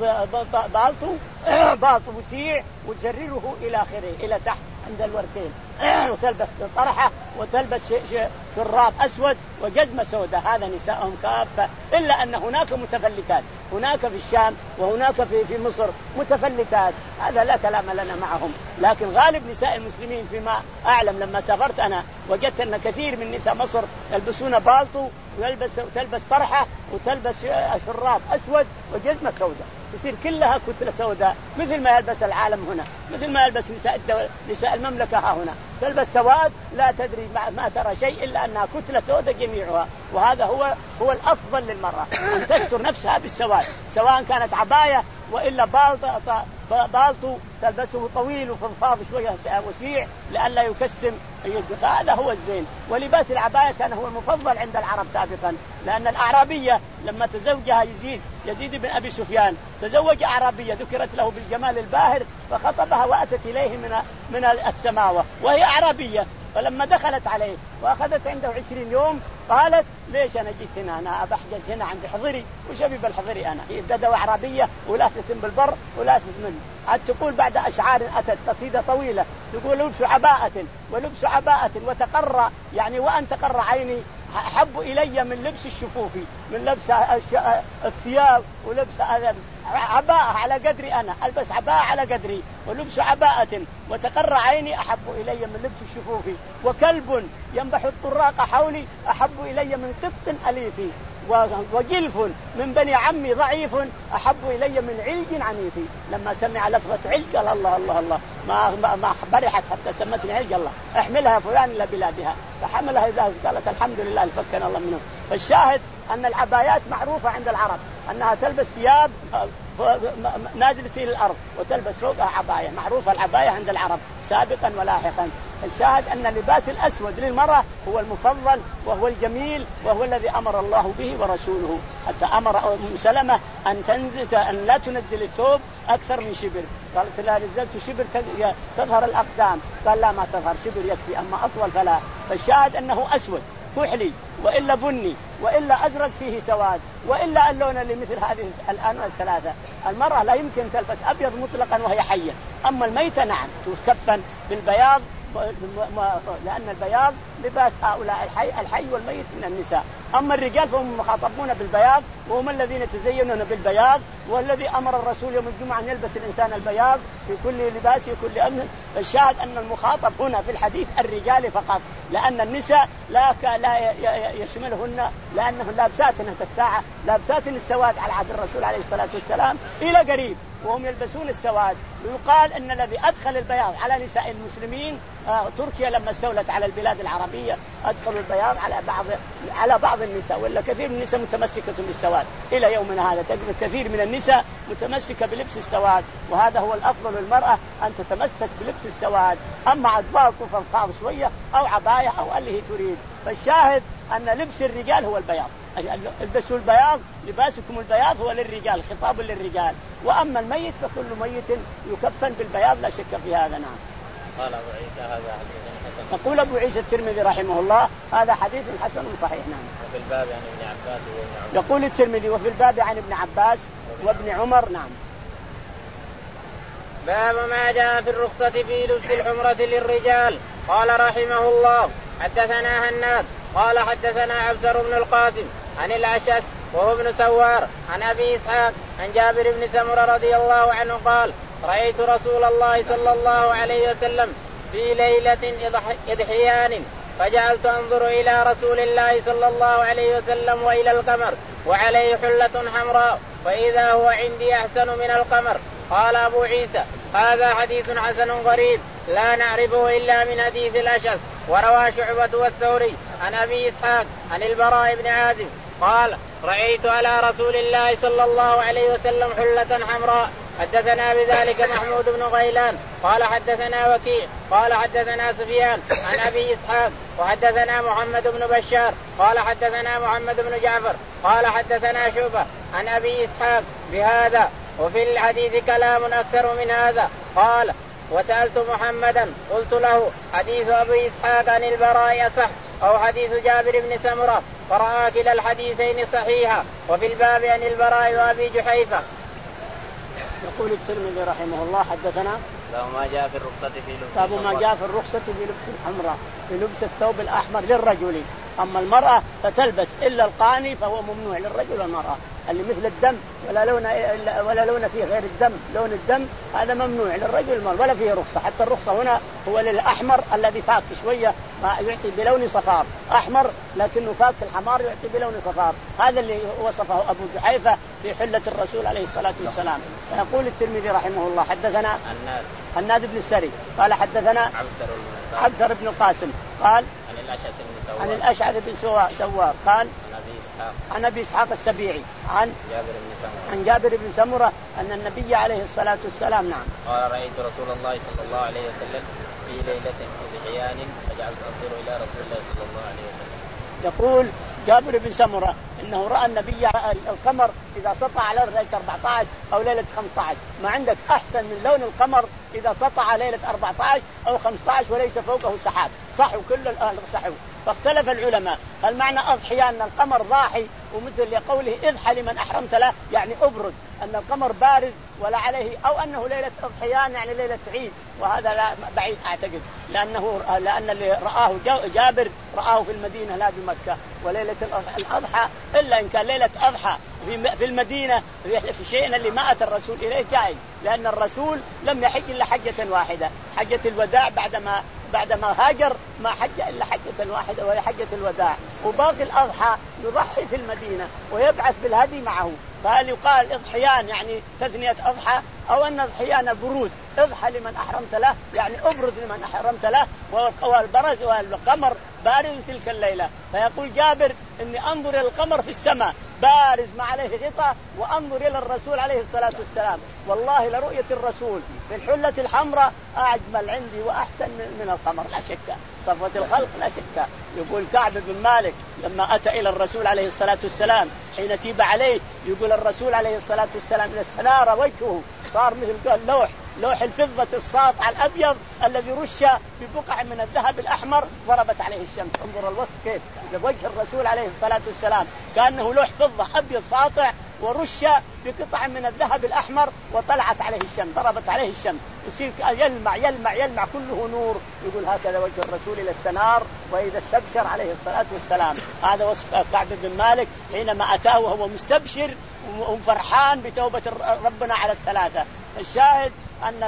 بالطو بالطو وسيع وتزرره إلى آخره إلى تحت عند الوركين، وتلبس طرحة وتلبس شراب أسود وجزمة سوداء. هذا نساءهم كافة، إلا أن هناك متفلتات، هناك في الشام وهناك في في مصر متفلتات، هذا لا كلام لنا معهم. لكن غالب نساء المسلمين فيما أعلم لما سافرت أنا وجدت أن كثير من نساء مصر يلبسون بالطو ويلبس وتلبس طرحة وتلبس شراب أسود وجزمة سوداء، تصير كلها كتلة سوداء مثل ما يلبس العالم هنا، مثل ما يلبس نساء الدولة نساء المملكة ها هنا، تلبس سواد لا تدري ما ترى شيء إلا أنها كتلة سوداء جميعها. وهذا هو هو الأفضل للمرأة أن تستر نفسها بالسواد، سواء كانت عباية وإلا بالطو بالطو تلبسه طويل وفضفاض شوية وسيع لئلا يكسم، هذا هو الزين. ولباس العباية كان هو المفضل عند العرب سابقا، لأن الأعرابية لما تزوجها يزيد يزيد بن أبي سفيان تزوج أعرابية ذكرت له بالجمال الباهر فخطبها وأتت إليه من من السماوة وهي أعرابية، فلما دخلت عليه وأخذت عنده عشرين يوم قالت ليش أنا جيت هنا؟ أنا بحجز هنا عند حضري وشبيب الحضري، أنا بدو أعرابية ولا تتم بالبر ولا تتمن. عاد تقول بعد أشعار أتت قصيدة طويلة تقول لبس عباءة ولبس عباءة وتقرى، يعني وأن تقرى عيني أحب إلي من لبس الشفوف، من لبس الثياب ولبس عباءة على قدري، أنا ألبس عباءة على قدري ولبس عباءة وتقرى عيني أحب إلي من لبس الشفوف، وكلب ينبح الطراق حولي أحب إلي من قط أليف، وجلف من بني عمي ضعيف أحب إلي من علج عنيف. لما سمع لفظة علج قال الله الله الله ما ما برحت حتى سمتني علج، الله احملها فلان إلى بلادها، فحملها إذا قالت الحمد لله فكنا الله منه. فالشاهد أن العبايات معروفة عند العرب أنها تلبس ثياب نازلة إلى الأرض وتلبس فوقها عباية، معروفة العباية عند العرب سابقا ولاحقا. الشاهد أن اللباس الأسود للمرأة هو المفضل وهو الجميل وهو الذي أمر الله به ورسوله، حتى أمر أم سلمة أن تنزل أن لا تنزل الثوب أكثر من شبر، قالت لا نزلت شبر تظهر الأقدام، قال لا ما تظهر شبر يكفي، أما أطول فلا. فالشاهد أنه أسود كحلي وإلا بني وإلا أزرق فيه سواد وإلا اللون اللي مثل هذه الألوان الثلاثة. المرأة لا يمكن تلبس أبيض مطلقا وهي حية، أما الميتة نعم تكفن بالبياض، لأن البياض لباس هؤلاء الحي, الحي والميت من النساء. أما الرجال فهم مخاطبون بالبياض وهم الذين يتزينون بالبياض، والذي أمر الرسول يوم الجمعة أن يلبس الإنسان البياض في كل لباسه كل أمن. فالشاهد أن المخاطب هنا في الحديث الرجال فقط، لأن النساء لا لا يشملهن، لأنهن لابساتن الساعة لابساتن السواد على عهد الرسول عليه الصلاة والسلام إلى قريب وهم يلبسون السواد. ويقال أن الذي أدخل البياض على نساء المسلمين آه تركيا لما استولت على البلاد العربية أدخلوا البياض على بعض على بعض النساء، ولا كثير من النساء متمسكة بالسواد إلى يومنا هذا، تجد كثير من النساء متمسكة بلبس السواد، وهذا هو الأفضل للمرأة أن تتمسك بلبس السواد، أما أدبار كفر شوية أو عباية أو اللي هي تريد. فالشاهد أن لبس الرجال هو البياض، البسوا البياض، لباسكم البياض هو للرجال، خطاب للرجال. وأما الميت فكل ميت يكفن بالبياض لا شك في هذا. نعم. قال أبو عيسى هذا حديث حسن. يقول أبو عيسى الترمذي رحمه الله هذا حديث حسن صحيح. نعم. وفي الباب عن ابن عباس وابن عمر. يقول الترمذي وفي الباب عن ابن عباس وابن عمر. نعم. باب ما جاء في الرخصة في لبس الحمرة للرجال. قال رحمه الله حدثنا هناد قال حدثنا عبدر بن القاسم عن الأشعث وهو ابن سوار عن أبي إسحاق عن جابر بن سمرة رضي الله عنه قال رأيت رسول الله صلى الله عليه وسلم في ليلة إضحيان فجعلت أنظر إلى رسول الله صلى الله عليه وسلم وإلى القمر وعليه حلة حمراء فإذا هو عندي أحسن من القمر. قال أبو عيسى هذا حديث حسن غريب لا نعرفه إلا من حديث الأشعث. وروى شعبة والثوري عن أبي إسحاق عن البراء بن عازب قال رأيت على رسول الله صلى الله عليه وسلم حلة حمراء. حدثنا بذلك محمود بن غيلان قال حدثنا وكيع قال حدثنا سفيان عن أبي إسحاق وحدثنا محمد بن بشار قال حدثنا محمد بن جعفر قال حدثنا شعبة عن أبي إسحاق بهذا وفي الحديث كلام أكثر من هذا. قال وسألت محمدا قلت له حديث أبي إسحاق عن البراء صح أو حديث جابر بن سمرة فرأى كلا الحديثين صحيحا وفي الباب عن البراء وأبي جحيفة. يقول الترمذي رحمه الله حدثنا باب ما جاء في الرخصة في لبس باب ما جاء في الرخصة في لبس الحمراء في لبس الثوب الأحمر للرجل. أما المرأة فتلبس إلا القاني فهو ممنوع للرجل والمرأة اللي مثل الدم ولا لون ولا لون فيه غير الدم لون الدم هذا ممنوع للرجل والمرأة ولا فيه رخصة. حتى الرخصة هنا هو للأحمر الذي فاك شوية ما يعطي بلون صفار أحمر لكنه فاك الحمار يعطي بلون صفار. هذا اللي وصفه أبو جحيفة في حلة الرسول عليه الصلاة والسلام. يقول الترمذي رحمه الله حدثنا الناد بن السري قال حدثنا عبدر بن القاسم قال عن الأشعث بن سوار قال عن أبي إسحاق السبيعي عن جابر بن سمرة عن جابر بن سمرة أن النبي عليه الصلاة والسلام نعم قال رأيت رسول الله صلى الله عليه وسلم في ليلة بحيان فجعلت أنظر إلى رسول الله صلى الله عليه وسلم. يقول جابر بن سمرة إنه رأى النبي القمر إذا سطع على ليلة أربعة عشر أو ليلة خمسة عشر. ما عندك أحسن من لون القمر إذا سطع ليلة أربعة عشر أو خمسة عشر وليس فوقه سحاب صحوا كل الأهل صحوا. فاختلف العلماء هل معنى أضحية أن القمر ضاحي ومثل لقوله اضحى لمن أحرمت له يعني أبرز أن القمر بارز ولا عليه أو أنه ليلة أضحيان يعني ليلة عيد. وهذا لا بعيد أعتقد لأنه لأن اللي رآه جابر رآه في المدينة لا بمكة وليلة الأضحى إلا إن كان ليلة أضحى في المدينة في شيء اللي ما أتى الرسول إليه جائز لأن الرسول لم يحج إلا حجة واحدة حجة الوداع بعدما بعدما هاجر ما حج إلا حجة واحدة وهي حجة الوداع وباقي الأضحى يضحي في المدينة ويبعث بالهدي معه. فهل يقال اضحيان يعني تثنية أضحى أو أن اضحيان بروز اضحى لمن أحرمت له يعني أبرز لمن أحرمت له والبرز والقمر بارز تلك الليلة. فيقول جابر إني أنظر إلى القمر في السماء بارز ما عليه غطاء وأنظر إلى الرسول عليه الصلاة والسلام والله لرؤية الرسول في الحلة الحمراء أجمل عندي وأحسن من القمر لا شك صفوة الخلق لا شك. يقول كعب بن مالك لما أتى إلى الرسول عليه الصلاة والسلام حين تيب عليه يقول الرسول عليه الصلاة والسلام إذا استنار وجهه صار مثل قال لوح لوح الفضة الساطع الأبيض الذي رش ببقع من الذهب الأحمر ضربت عليه الشمس. انظر الوصف كيف وجه الرسول عليه الصلاة والسلام كأنه لوح فضة أبيض ساطع ورش بقطع من الذهب الأحمر وطلعت عليه الشمس ضربت عليه الشمس يصير يلمع يلمع يلمع كله نور. يقول هكذا وجه الرسول إلى استنار وإذا استبشر عليه الصلاة والسلام. هذا وصف كعب بن مالك حينما أتاه وهو مستبشر وفرحان بتوبة ربنا على الثلاثة. الشاهد أن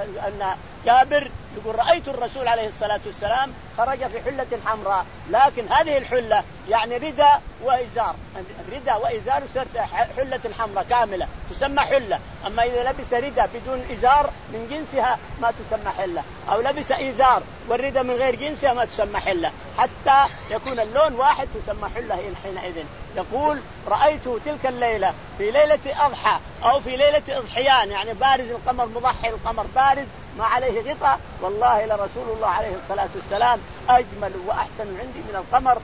أن جابر يقول رأيت الرسول عليه الصلاة والسلام خرج في حلة حمراء لكن هذه الحلة يعني رداء وإزار رداء وإزار صارت حلة حمراء كاملة تسمى حلة. أما إذا لبس رداء بدون إزار من جنسها ما تسمى حلة أو لبس إزار والرداء من غير جنسها ما تسمى حلة حتى يكون اللون واحد تسمى حلة حينئذ. يقول رأيت تلك الليلة في ليلة أضحى أو في ليلة أضحيان يعني بارز القمر مضحي القمر بارز ما عليه غطاء والله لرسول الله عليه الصلاة والسلام أجمل وأحسن عندي من القمر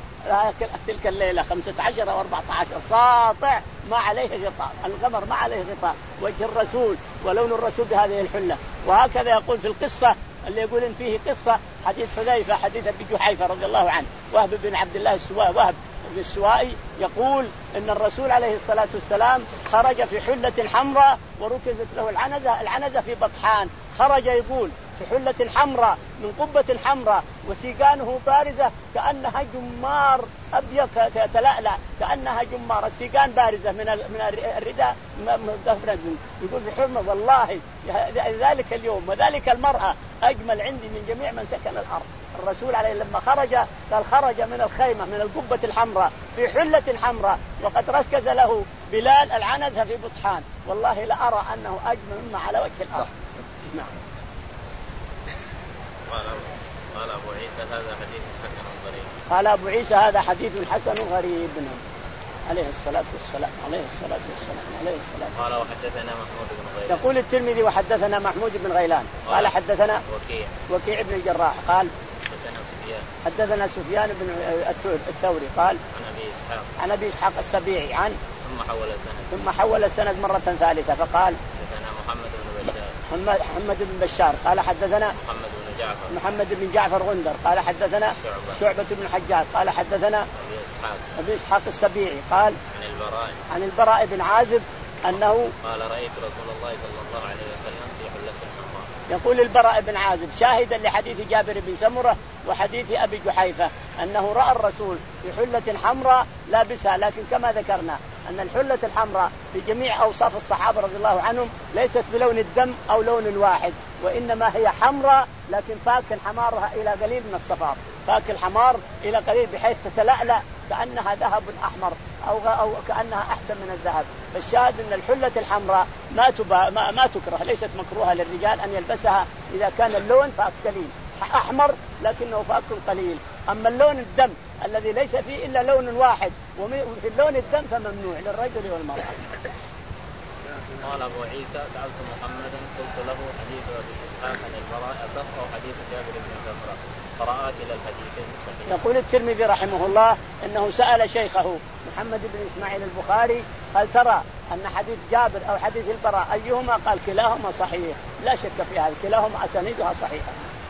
تلك الليلة خمسة عشر أو أربعة عشر ساطع ما عليه غطاء القمر ما عليه غطاء وجه الرسول ولون الرسول بهذه الحلة. وهكذا يقول في القصة اللي يقول إن فيه قصة حديث حذيفة حديث أبي جحيفة رضي الله عنه وهب بن عبد الله السوائي وهب بن السوائي يقول إن الرسول عليه الصلاة والسلام خرج في حلة حمراء وركزت له العنزة العنزة في بطحان خرج يقول في حلة حمراء من قبة حمراء وسيقانه بارزة كأنها جمار أبيض تلألأ كأنها جمار السيقان بارزة من من الرداء يقول بحرمة والله ذلك اليوم وذلك المرأة أجمل عندي من جميع من سكن الأرض الرسول عليه لما خرج قال خرج من الخيمة من القبة الحمراء في حلة حمراء وقد ركز له بلال العنزة في بطحان، والله لأرى أنه أجمل مما على وجه الأرض. نعم. قال أبو عيسى هذا حديث حسن غريب. قال أبو عيسى هذا حديث حسن غريب عليه الصلاة والسلام عليه الصلاة والسلام عليه الصلاة. قال وحدثنا محمود بن غيلان. يقول الترمذي وحدثنا محمود بن غيلان قال حدثنا وكيع وكيع بن الجراح قال حدثنا سفيان حدثنا سفيان بن الثوري قال عن أبي إسحاق عن أبي إسحاق السبيعي عن ثم حول السند ثم حول السند مرة ثالثة فقال حدثنا محمد بن بشار محمد محمد بن بشار قال حدثنا محمد بن جعفر محمد بن جعفر غندر قال حدثنا شعبة, شعبة بن الحجاج قال حدثنا أبي إسحاق أبي إسحاق السبيعي قال عن البراء عن البراء بن عازب أنه قال رأيت رسول الله صلى الله عليه وسلم في حلة حمراء. يقول البراء بن عازب شاهدا لحديث جابر بن سمرة وحديث أبي جحيفة أنه رأى الرسول في حلة حمراء لابسها، لكن كما ذكرنا أن الحلة الحمراء بجميع أوصاف الصحابة رضي الله عنهم ليست بلون الدم أو لون واحد، وإنما هي حمراء لكن فاك حمارها إلى قليل من الصفار، فاك الحمار إلى قليل بحيث تتلألأ كأنها ذهب أحمر أو أو كأنها أحسن من الذهب. فالشاهد أن الحلة الحمراء ما تبا ما, ما تكره، ليست مكروهة للرجال أن يلبسها إذا كان اللون فاك قليل أحمر لكنه فاك قليل. أما اللون الدم الذي ليس فيه إلا لون واحد وفي اللون الدم فممنوع للرجل والمرأة. قال أبو عيسى سألت محمدا قلت له حديث أبي إسحاق عن البراء أصح أو حديث جابر بن سمرة فرأى كلا الحديثين صحيح. يقول الترمذي رحمه الله إنه سأل شيخه محمد بن إسماعيل البخاري هل ترى أن حديث جابر أو حديث البراء أيهما؟ قال كلاهما صحيح، لا شك في هذا، كلاهما أسانيدها صحيحة.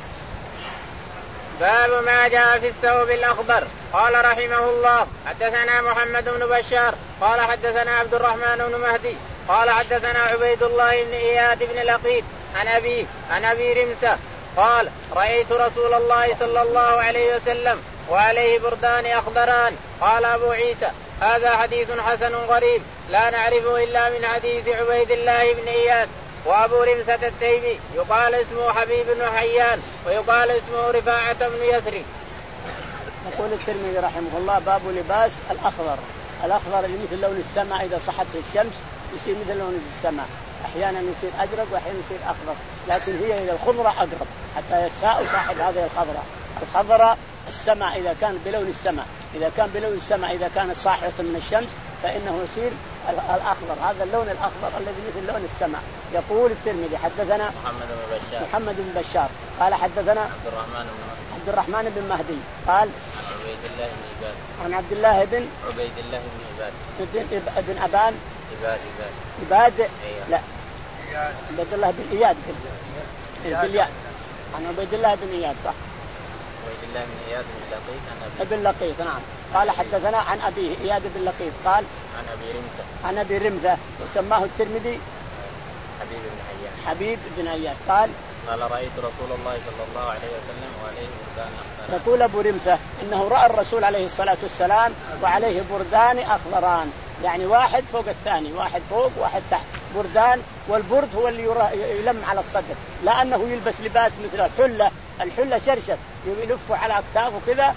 باب ما جاء في الثوب الأخضر. قال رحمه الله حدثنا محمد بن بشار قال حدثنا عبد الرحمن بن مهدي قال حدثنا عبيد الله بن إياد بن لقيط عن أبي عن أبي رمسة قال رأيت رسول الله صلى الله عليه وسلم وعليه بردان أخضران. قال أبو عيسى هذا حديث حسن غريب لا نعرفه إلا من حديث عبيد الله بن إياد. وأبو رمسة التيمي يقال اسمه حبيب بن حيان ويقال اسمه رفاعة بن يثرب. يقول الترمذي رحمه الله باب لباس الأخضر. الأخضر اللي مثل لون السماء إذا صحت في الشمس يصير مثل لون السماء، أحيانا يصير أزرق وأحيانا يصير أخضر، لكن هي إلى الخضرة أقرب حتى يشاء صاحب هذه الخضرة. الخضرة السماء إذا كان بلون السماء، إذا كان بلون السماء إذا كانت صاحبة من الشمس فإنه يصير الأخضر، هذا اللون الأخضر الذي مثل لون السماء. يقول الترمذي حدثنا محمد بن بشار محمد بن بشار قال حدثنا عبد الرحمن بن عبد الرحمن بن مهدي قال عن عبيد الله بن عباد عن عبد الله بن عبيد الله بن عباد ابن ابن أبان عباد عباد أيوة. لا عبد الله بن إياد بالياء عن عبيد الله بن إياد صح عبيد الله بن إياد بن لقيط عن أبي ابن لقيط نعم. قال حدثنا عن أبيه إياد بن لقيط قال عن أبي رمزة عن أبي رمزة وسماه الترمذي حبيب بن حيان حبيب بن عياد قال قال رأيت رسول الله صلى الله عليه وسلم وعليه بردان أخضران. يقول أبو رمزة إنه رأى الرسول عليه الصلاة والسلام وعليه بردان أخضران، يعني واحد فوق الثاني، واحد فوق واحد تحت، بردان. والبرد هو اللي يلم على الصدر، لا أنه يلبس لباس مثل الحلة، الحلة شرشف يلفه على أكتافه كذا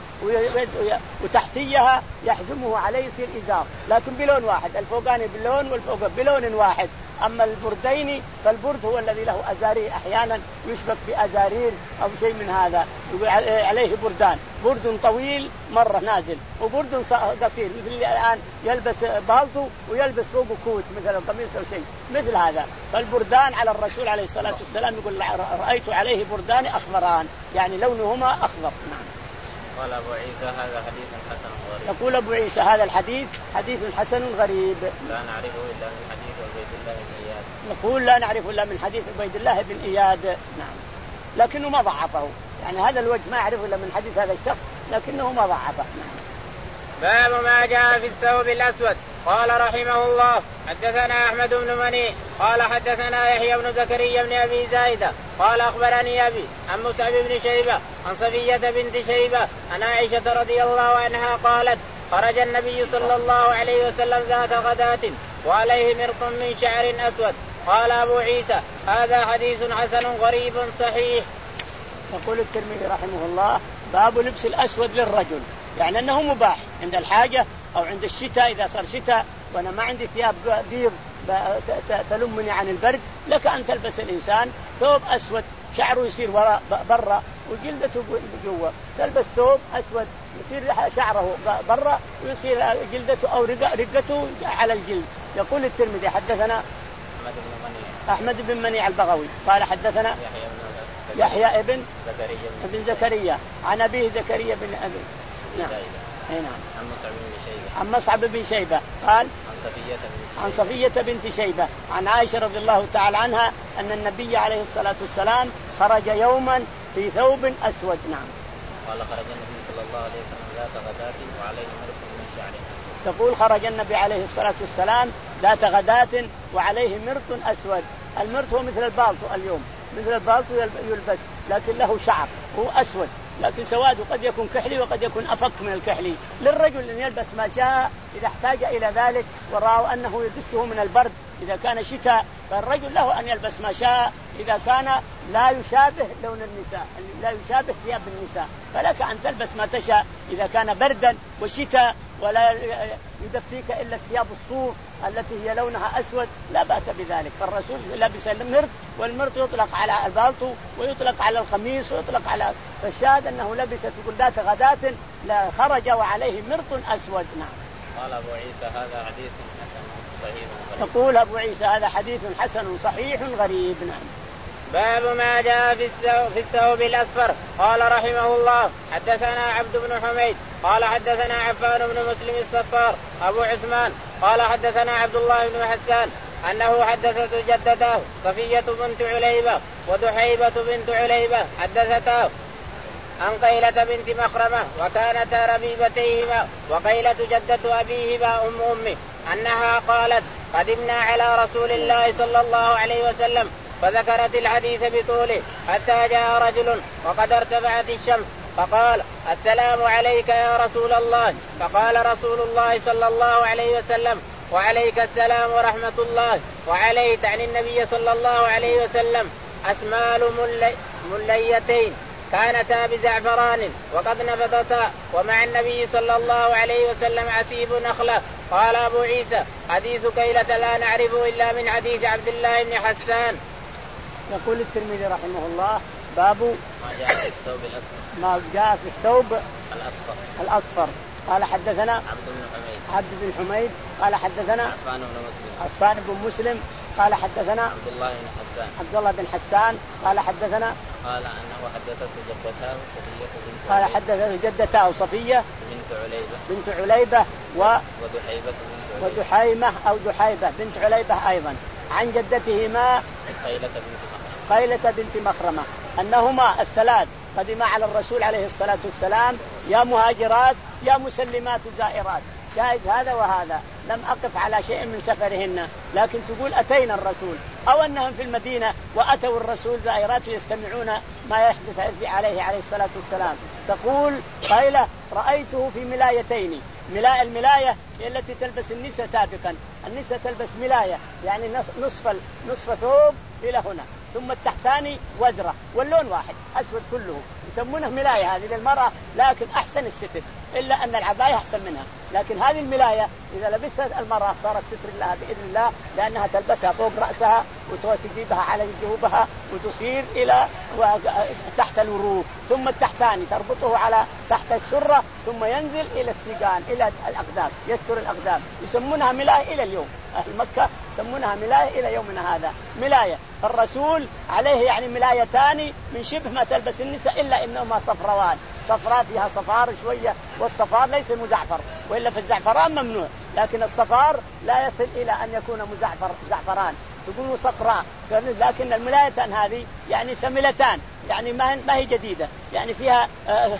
وتحتيها يحزمه عليه يصير إزار، لكن بلون واحد، الفوقاني بلون والفوق بلون واحد. أما البردين فالبرد هو الذي له أزارير أحيانا يشبك بأزارير أو شيء من هذا، يقول عليه بردان، برد طويل مرة نازل وبرد قصير مثل اللي الآن يلبس بالطو ويلبس فوقه كوت مثل القميص أو شيء مثل هذا. فالبردان على الرسول عليه الصلاة والسلام يقول رأيت عليه بردان أخضران، يعني لونهما أخضر. نعم. قال أبو عيسى هذا حديث حسن غريب. يقول أبو عيسى هذا الحديث حديث حسن غريب لا نعرفه إلا من حديث عبيد الله بن إياد. يقول لا نعرفه إلا من حديث عبيد الله بن إياد. نعم. لكنه ما ضعفه، يعني هذا الوجه ما يعرفه إلا من حديث هذا الشخص لكنه ما ضعفه. نعم. باب ما جاء في الثوب الأسود. قال رحمه الله حدثنا أحمد بن مني قال حدثنا يحيى بن زكريا بن أبي زايدة قال أخبرني أبي عن مصعب بن شيبة عن صفية بنت شيبة عن عائشة رضي الله عنها قالت خرج النبي صلى الله عليه وسلم ذات غداة وعليه مرط من شعر أسود. قال أبو عيسى هذا حديث حسن غريب صحيح. يقول الترمذي رحمه الله باب لبس الأسود للرجل، يعني أنه مباح عند الحاجة أو عند الشتاء. إذا صار شتاء وأنا ما عندي ثياب بيض تلمني عن البرد، لك أن تلبس الإنسان ثوب أسود شعره يصير وراء برا وجلدته جوا، تلبس ثوب أسود يصير شعره برا ويصير جلدته أو رقته على الجلد. يقول الترمذي حدثنا أحمد بن منيع البغوي قال حدثنا يحيى ابن ابن زكريا عن أبيه زكريا بن أبي نعم نعم عن مصعب بن شيبة قال عن صفية بنت شيبة عن عائشة رضي الله تعالى عنها أن النبي عليه الصلاة والسلام خرج يوما في ثوب أسود. نعم. قال خرج النبي صلى الله عليه وسلم ذات غداة وعليه مرط من شعره. تقول خرج النبي عليه الصلاة والسلام ذات غداة وعليه مرط أسود. المرط هو مثل البالطو اليوم، مثل البالطو يلبس لكن له شعر هو أسود، لكن سواده قد يكون كحلي وقد يكون أفك من الكحلي. للرجل أن يلبس ما شاء إذا احتاج إلى ذلك ورأوا أنه يدفه من البرد إذا كان شتاء، فالرجل له أن يلبس ما شاء إذا كان لا يشابه لون النساء، لا يشابه ثياب النساء، فلك أن تلبس ما تشاء إذا كان بردا وشتاء ولا يدفيك إلا ثياب الصوف التي هي لونها أسود لا بأس بذلك. فالرسول لبس المرط، والمرط يطلق على البالطو ويطلق على القميص ويطلق على فالشاهد أنه لبس تقول ذات غداة لا خرج وعليه مرط أسود. نعم. قال أبو عيسى هذا حديث حسن صحيح غريب. يقول أبو عيسى هذا حديث حسن صحيح غريب. نعم. باب ما جاء في الثوب, في الثوب الأصفر. قال رحمه الله حدثنا عبد بن حميد قال حدثنا عفان بن مسلم الصفار أبو عثمان قال حدثنا عبد الله بن حسان أنه حدثته جدته صفية بنت عليبة ودحيبة بنت عليبة حدثته عن قيلة بنت مخرمة وكانتا ربيبتيهما، وقيلة جدة أبيهما أم أمه أنها قالت قدمنا على رسول الله صلى الله عليه وسلم فذكرت الحديث بطوله حتى جاء رجل وقد ارتفعت الشمس فقال السلام عليك يا رسول الله، فقال رسول الله صلى الله عليه وسلم وعليك السلام ورحمة الله، وعليه تعني النبي صلى الله عليه وسلم أسمال ملي مليتين كانتا بزعفران وقد نفضتا، ومع النبي صلى الله عليه وسلم عتيب نخلة. قال أبو عيسى حديث كيلة لا نعرفه إلا من حديث عبد الله بن حسان. يقول الترمذي رحمه الله باب ما جاء في الثوب الأصفر ما جاء في الثوب الأصفر الأصفر. قال حدثنا عبد بن حميد عبد بن حميد قال حدثنا عفان بن مسلم عفان بن مسلم قال حدثنا عبد الله بن حسان عبد الله بن حسان قال حدثنا قال أنه حدثته جدتاه صفية بنت قال حدثته جدتاه صفية بنت عليبة بنت عليبة و ودحيبة بنت عليبة ودحيمة أو دحيبة بنت عليبة أيضا عن جدتهما قيلة بنت مخرمة قيلة بنت مخرمة أنهما الثلاث قدما على الرسول عليه الصلاة والسلام يا مهاجرات يا مسلمات زائرات، جائز هذا وهذا، لم أقف على شيء من سفرهن، لكن تقول أتينا الرسول أو أنهم في المدينة وأتوا الرسول زائرات يستمعون ما يحدث عليه عليه الصلاة والسلام. تقول قيلة رأيته في ملايتين، ملاية الملاية هي التي تلبس النساء سابقا، النساء تلبس ملاية يعني نصف نصف ثوب إلى هنا ثم التحتاني وزرة واللون واحد أسود كله، يسمونه ملاية هذه للمرأة، لكن أحسن الستر إلا أن العباية أحسن منها، لكن هذه الملاية إذا لبستها المرأة صارت ستر لها بإذن الله، لأنها تلبسها فوق رأسها وتجيبها على جيوبها وتصير إلى تحت الوروك، ثم التحتاني تربطه على تحت السرة ثم ينزل إلى السيقان إلى الأقدام يستر الأقدام، يسمونها ملاية إلى اليوم، أهل مكة يسمونها ملاية إلى يومنا هذا ملاية. الرسول عليه يعني ملايتان من شبه ما تلبس النساء إلا إنهما صفروان، صفراء فيها صفار شوية، والصفار ليس مزعفر وإلا في الزعفران ممنوع، لكن الصفار لا يصل إلى أن يكون مزعفر زعفران تقولوا صفراء، لكن الملايتان هذه يعني سملتان يعني ما هي جديدة، يعني فيها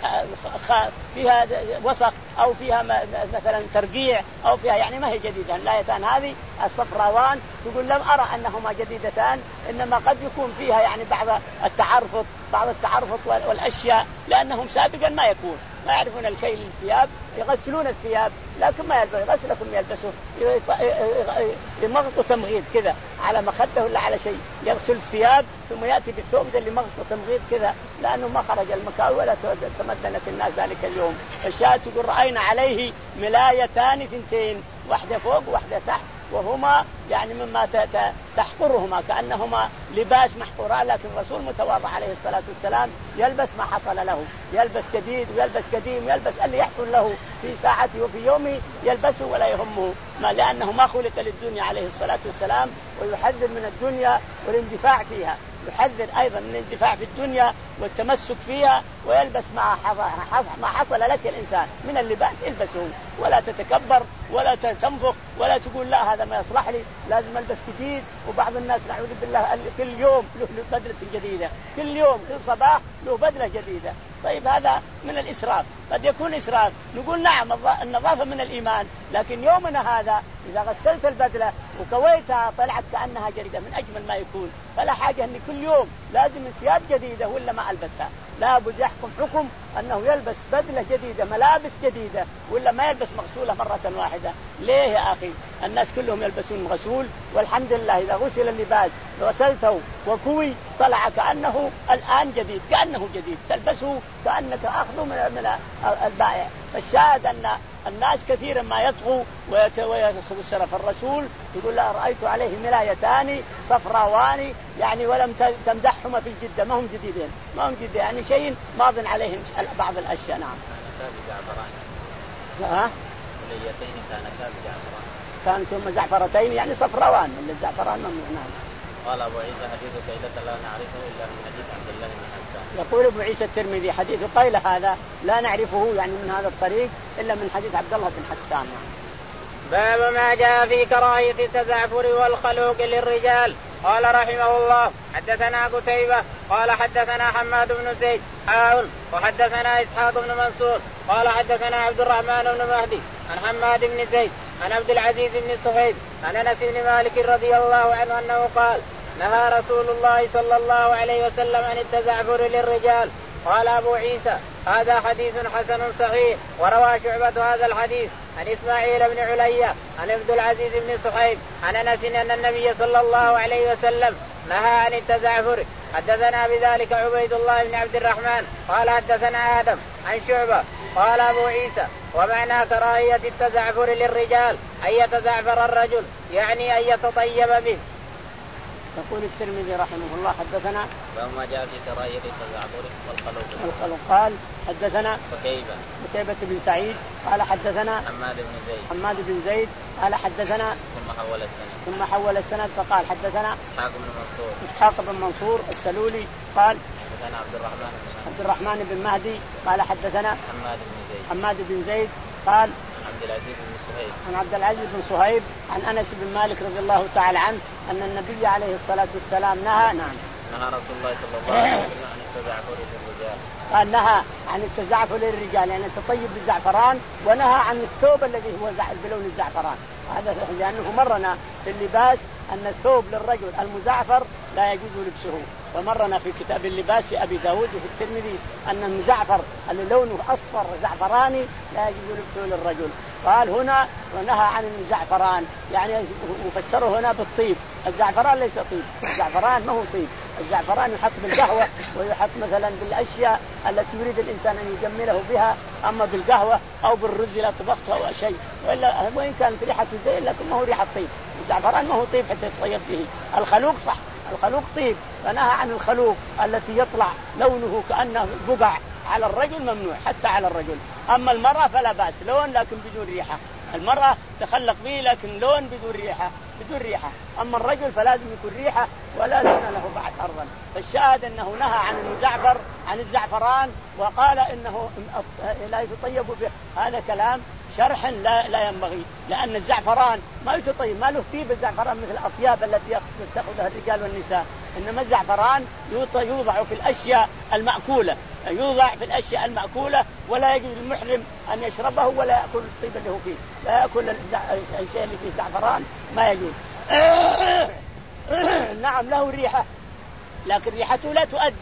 فيها وسق أو فيها مثلا ترقيع أو فيها يعني ما هي جديدة. الملايتان هذه الصفراوان تقول لم أرى أنهما جديدتان، إنما قد يكون فيها يعني بعض التعرفط بعض التعرفط والأشياء، لأنهم سابقا ما يكون ما يعرفون الشيء للثياب يغسلون الثياب لكن ما يلبسوا غسلكم يلبسوا يمغط تمغيط كذا على مخده ولا على شيء، يغسل الثياب ثم يأتي بالثوب اللي مغط تمغيط كذا لأنه ما خرج المكان ولا تمدنت الناس ذلك اليوم. فالشاهد تقول رأينا عليه ملايتان ثنتين، واحدة فوق واحدة تحت، وهما يعني مما تحقرهما كأنهما لباس محقورة، لكن الرسول متواضع عليه الصلاة والسلام يلبس ما حصل له، يلبس جديد ويلبس قديم، يلبس اللي يحصل له في ساعته وفي يومه يلبسه ولا يهمه، ما لأنه ما خلق للدنيا عليه الصلاة والسلام، ويحذر من الدنيا والاندفاع فيها، يحذر أيضا من الاندفاع في الدنيا والتمسك فيها، ويلبس ما ما حصل لك الإنسان من اللباس البسه، ولا تتكبر ولا تنفخ ولا تقول لا هذا ما يصلح لي لازم ألبس جديد. وبعض الناس نعوذ بالله كل يوم له بدلة جديدة، كل يوم كل صباح له بدلة جديدة. طيب هذا من الإسراف، قد يكون إسراف. نقول نعم النظافة من الإيمان، لكن يومنا هذا إذا غسلت البدلة وكويتها طلعت كأنها جديدة من أجمل ما يكون، فلا حاجة أن كل يوم لازم ثياب جديدة ولا ما ألبسها، لا بد يحكم حكم أنه يلبس بدلة جديدة ملابس جديدة ولا ما يلبس مغسولة مرة واحدة. ليه يا أخي؟ الناس كلهم يلبسون مغسول، والحمد لله إذا غسل اللباس غسلته وكوي طلع كأنه الآن جديد، كأنه جديد تلبسه كأنك أخذه من البائع. فالشاهد أن الناس كثيرا ما يطغوا ويدخل السرف. الرسول يقول لا رأيت عليه ملايتان صفراوان، يعني ولم تمدحهما في الجدة، ما هم جديدين، ما هم جديد يعني شيء ماض عليهم بعض الأشياء. نعم. ها؟ مليتين كانتا بزعفران. كانتم زعفرتين يعني صفراوان من الزعفران ممنوع. نعم. قال أبو عيسى حديث قيلة لا نعرفه إلا من حديث عبد الله بن حسان. يقول أبو عيسى الترمذي حديث قيلة هذا لا نعرفه يعني من هذا الطريق إلا من حديث عبد الله بن حسان. باب ما جاء في كراهية التزعفر والخلوق للرجال. قال رحمه الله حدثنا قتيبة قال حدثنا حماد بن زيد حاول وحدثنا إسحاق بن منصور قال حدثنا عبد الرحمن بن مهدي عن حماد بن زيد عن عبد العزيز بن صهيب عن أنس بن مالك رضي الله عنه أنه قال نهى رسول الله صلى الله عليه وسلم عن التزعفر للرجال. قال أبو عيسى هذا حديث حسن صحيح. وروى شعبة هذا الحديث عن إسماعيل بن عليا عن عبد العزيز بن صهيب عن أنس أن النبي صلى الله عليه وسلم نهى عن التزعفر. حدثنا بذلك عبيد الله بن عبد الرحمن قال حدثنا آدم عن شعبة قال أبو عيسى ومعنى كراهية التزعفر للرجال أن يتزعفر الرجل يعني أن يتطيب به. يقول الترمذي رحمه الله حدثنا وما جاء في كراهية التزعفر والخلوق. والخلوق قال حدثنا قتيبة قتيبة بن سعيد قال حدثنا حماد بن زيد حماد بن زيد قال حدثنا ثم حول السند ثم حول السند فقال حدثنا إسحاق بن منصور إسحاق بن منصور السلولي قال حدثنا عبد الرحمن بن عبد الرحمن بن مهدي قال حدثنا حماد بن زيد حماد بن زيد قال عن عبد العزيز بن صهيب عن عبد العزيز بن صهيب عن أنس بن مالك رضي الله تعالى عنه أن النبي عليه الصلاة والسلام نهى نعم نهى رسول الله صلى الله عليه وسلم عن التزعفر للرجال. قال نهى عن التزعفر للرجال يعني التطيب بالزعفران، ونهى عن الثوب الذي هو بلون الزعفران. هذا لأنه مرنا في اللباس أن الثوب للرجل المزعفر لا يجوز لبسه، ومرنا في كتاب اللباس في أبي داود وفي الترمذي أن المزعفر اللي لونه أصفر زعفراني لا يجوز لبسه للرجل. قال هنا ونهى عن الزعفران يعني مفسره هنا بالطيب. الزعفران ليس طيب، الزعفران ما هو طيب، الزعفران يحط بالقهوة ويحط مثلا بالأشياء التي يريد الإنسان أن يجمله بها، أما بالقهوة أو بالرز لا طبخته أو شيء، وإلا وإن كانت ريحة زين لكن ما هو ريحة طيب. الزعفران ما هو طيب حتى يتطيب به. الخلوق صح، الخلوق طيب، فنهى عن الخلوق التي يطلع لونه كأنه بقع على الرجل ممنوع حتى على الرجل. أما المرأة فلا بأس لون لكن بدون ريحة، المرأة تخلق به لكن لون بدون ريحة بدون ريحة، أما الرجل فلازم يكون ريحة ولا لون له بعد أرضا. فالشاهد أنه نهى عن المزعفر عن الزعفران وقال إنه لا يتطيب به. هذا كلام شرح لا لا ينبغي، لأن الزعفران ما يتطيب، ما له طيب الزعفران مثل الأطياب التي يتخذها الرجال والنساء، إنما الزعفران يوضع في الأشياء المأكولة، يوضع في الأشياء المأكولة ولا يجوز للمحرم أن يشربه ولا يأكل الطيب اللي هو فيه، لا يأكل الشيء اللي فيه زعفران ما يجوز. نعم له ريحة لكن ريحته لا تؤدي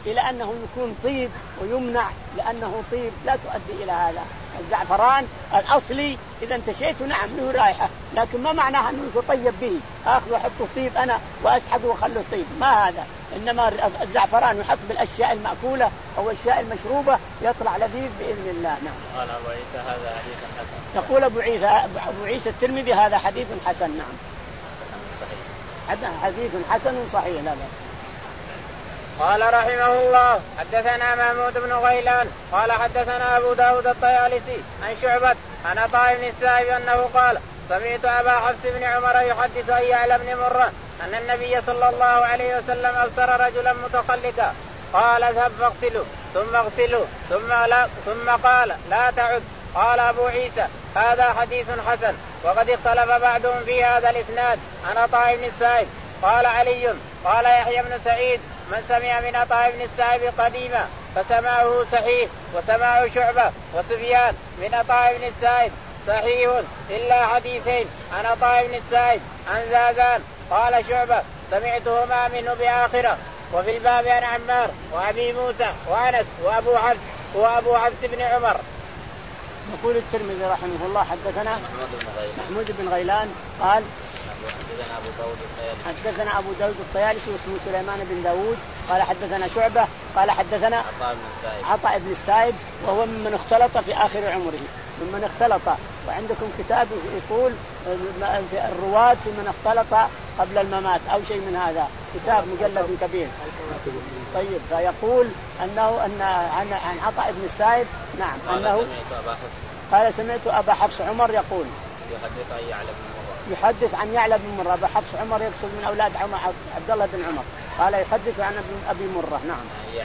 إلى أنه يكون طيب ويمنع لأنه طيب لا تؤدي إلى هذا. الزعفران الأصلي إذا انتشيت نعم له رائحة، لكن ما معناها أنه يطيب به آخذ وحطه طيب أنا وأسحبه وخله طيب، ما هذا. إنما الزعفران يحط بالأشياء المأكولة أو الأشياء المشروبة يطلع لذيذ بإذن الله. نعم. قال أبو عيسى هذا حديث حسن. يقول أبو عيسى أبو عيسى الترمذي هذا حديث حسن. نعم. هذا حديث حسن صحيح لا بأس. قال رحمه الله حدثنا محمود بن غيلان قال حدثنا أبو داود الطيالسي عن شعبة عن عطاء بن السائب أنه قال سمعت أبا حفص بن عمر يحدث أن يعلى بن مرة أن النبي صلى الله عليه وسلم أبصر رجلا متخلقا قال اذهب فاغسله ثم اغسله ثم, لا ثم قال لا تعد. قال أبو عيسى هذا حديث حسن وقد اختلف بعضهم في هذا الإسناد عن عطاء بن السائب. قال علي قال يحيى بن سعيد من سمع من عطاء بن السائب قديما فسمعه صحيح وسمعه شعبة وسفيان من عطاء بن السائب صحيح إلا حديثين عن عطاء بن السائب عن زازان. قال شعبة سمعتهما منه بآخرة. وفي الباب عن عمار وأبي موسى وأنس وأبو حفص وأبو حفص بن عمر. يقول الترمذي رحمه الله حدثنا محمود بن غيلان قال حدثنا أبو داود الطيالسي حدثنا أبو داود الطيالسي واسمه سليمان بن داود قال حدثنا شعبة قال حدثنا عطاء بن السائب عطاء بن السائب وهو ممن اختلط في آخر عمره ممن اختلط. وعندكم كتاب يقول الرواة من اختلط قبل الممات أو شيء من هذا، كتاب مجلد كبير. طيب فيقول أنه أن عن عن عطاء بن السائب نعم أنه قال سمعت أبا حفص عمر يقول يحدث عن يعلى بن مرة يحدث عن يعلى بن مرة. أبا حفص عمر يقصد من أولاد عمر عبد الله بن عمر. قال يحدث عن أبي مرة نعم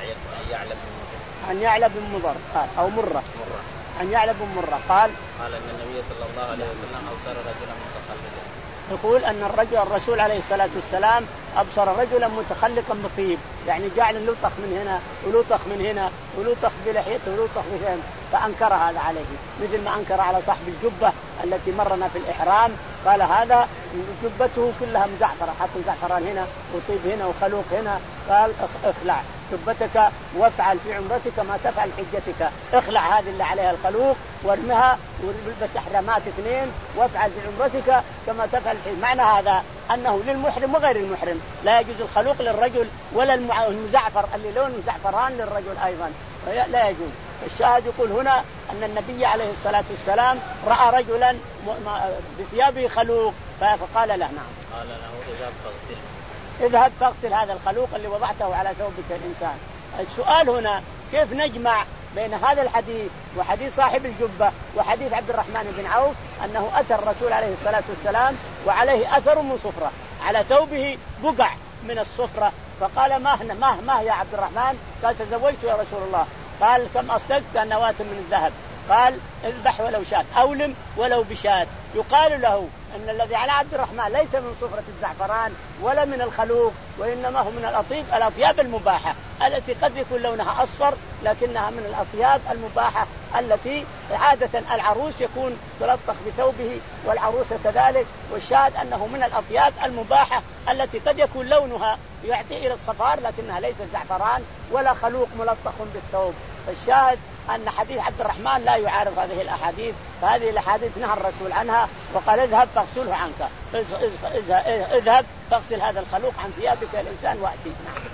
عن يعلى بن مضر قال أو مرة عن يعلى بن مرة قال قال أن النبي صلى الله عليه وسلم أبصر رجلا متخلقا. تقول أن الرجل الرسول عليه الصلاة والسلام أبصر رجلا متخلقا بطيب، يعني جعل لطخ من هنا ولطخ من هنا ولطخ بلحيته ولطخ بهن، فأنكر هذا عليه مثل ما أنكر على صاحب الجبة التي مرنا في الإحرام. قال هذا جبته كلها مزعفرة حط زعفران هنا وطيب هنا وخلوق هنا. قال اخلع جبتك وافعل في عمرتك ما تفعل حجتك، اخلع هذه اللي عليها الخلوق وارمها والبس احرامات اثنين وافعل في عمرتك كما تفعل الحج. معنى هذا أنه للمحرم وغير المحرم لا يجوز الخلوق للرجل ولا المزعفر اللي لونه زعفران للرجل أيضا لا يجوز. الشاهد يقول هنا أن النبي عليه الصلاة والسلام رأى رجلا بثيابه خلوق فقال له نعم قال له اذهب فاغسل اذهب فاغسل هذا الخلوق اللي وضعته على ثوبك الإنسان. السؤال هنا كيف نجمع بين هذا الحديث وحديث صاحب الجبة وحديث عبد الرحمن بن عوف أنه أتى الرسول عليه الصلاة والسلام وعليه أثر من صفرة على ثوبه بقع من الصفرة، فقال ما هنا ما ما يا عبد الرحمن؟ قال تزوجت يا رسول الله. قال كم أصدقت؟ قال نواة من الذهب. قال اذبح ولو شاة أولم ولو بشاة. يقال له أن الذي على عبد الرحمن ليس من صفرة الزعفران ولا من الخلوق وإنما هو من الأطيب الأطياب المباحة التي قد يكون لونها أصفر لكنها من الأطياب المباحة التي عادة العروس يكون تلطخ بثوبه والعروسة كذلك، والشاهد أنه من الأطياب المباحة التي قد يكون لونها يعطي إلى الصفار لكنها ليست زعفران ولا خلوق ملطخ بالثوب. فالشاهد أن حديث عبد الرحمن لا يعارض هذه الأحاديث، فهذه الأحاديث نهى الرسول عنها وقال اذهب فاغسله عنك، اذهب فاغسل هذا الخلوق عن ثيابك الإنسان وأتي. نعم.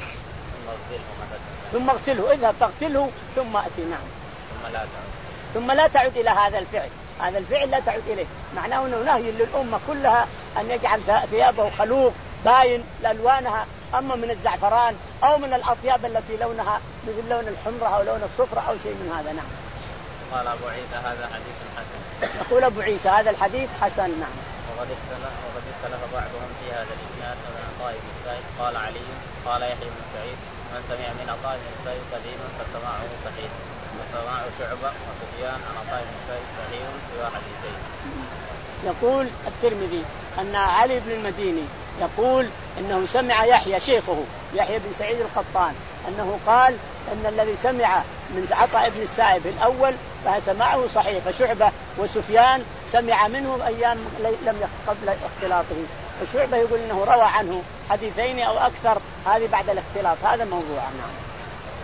ثم اغسله اذهب فاغسله ثم أتي. نعم. ثم لا تعد ثم لا تعد إلى هذا الفعل، هذا الفعل لا تعد إليه، معناه أنه نهي للأمة كلها أن يجعل ثيابه خلوق باين لألوانها أما من الزعفران أو من الأطياب التي لونها مثل لون الحمرة أو لون الصفرة أو شيء من هذا. نعم. قال أبو عيسى هذا حديث حسن. يقول أبو عيسى هذا الحديث حسن. نعم. وقد اختلف وقد اختلف بعضهم في هذا الإسناد عن عطاء بن السائب. قال علي قال يحيى بن سعيد من سمع من عطاء بن السائب قديما فسمعه صحيح وسماع شعبة وسفيان عن عطاء بن السائب صحيح سوى حديثين. يقول الترمذي أن علي بن المديني يقول إنه سمع يحيى شيخه يحيى بن سعيد القطان أنه قال أن الذي سمع من عطاء بن السائب الأول فسمعه صحيح، فشعبة وسفيان سمع منه أيام لم قبل اختلاطه، وشعبة يقول إنه روى عنه حديثين أو أكثر هذه بعد الاختلاط. هذا موضوع. نعم.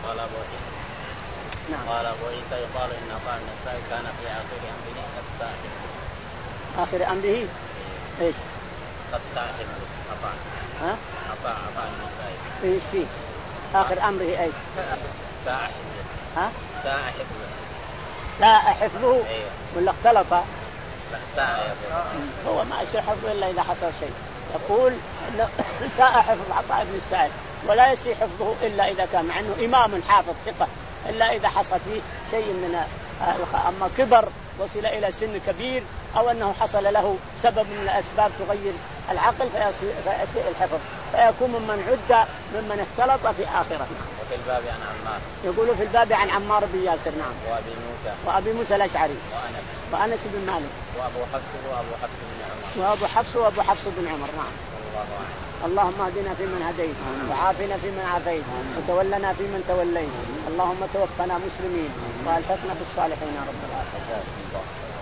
قال أبو عيسى نعم. قال أبو عيسى يقال إن عطاء النسائي كان في آخر أمره قد ساء حفظه. آخر أمره إيش؟ قد ساء حفظه عطاء. ها؟ عطاء عطاء النسائي. إيش فيه؟ آخر أمره إيش؟ ساء حفظه. ها؟ ساء حفظه. ساء حفظه. أيوه. ولا اختلط؟ لا ساء يقول. هو ما يصير حفظه إلا إذا حصل شيء. يقول إنه ساء حفظ عطاء بن السائب ولا يصير حفظه إلا إذا كان، مع أنه إمام حافظ ثقة، إلا إذا حصل فيه شيء من أما كبر وصل إلى سن كبير أو أنه حصل له سبب من الأسباب تغير العقل فيسيء الحفظ، فيكون ممن عد ممن اختلط في آخرة. وفي الباب عن عمار. يقول في الباب عن عمار بن ياسر. نعم. وأبي موسى. وأبي موسى الأشعري. وأنس. وأنس بن مالك. وأبو حفص وأبو حفص بن عمر. وأبو حفص وأبو حفص بن عمر. نعم. الله أعلم. اللهم اهدنا فيمن هديت وعافنا فيمن عافيت وتولنا فيمن توليت، اللهم توفنا مسلمين والحقنا بالصالحين يا رب العالمين.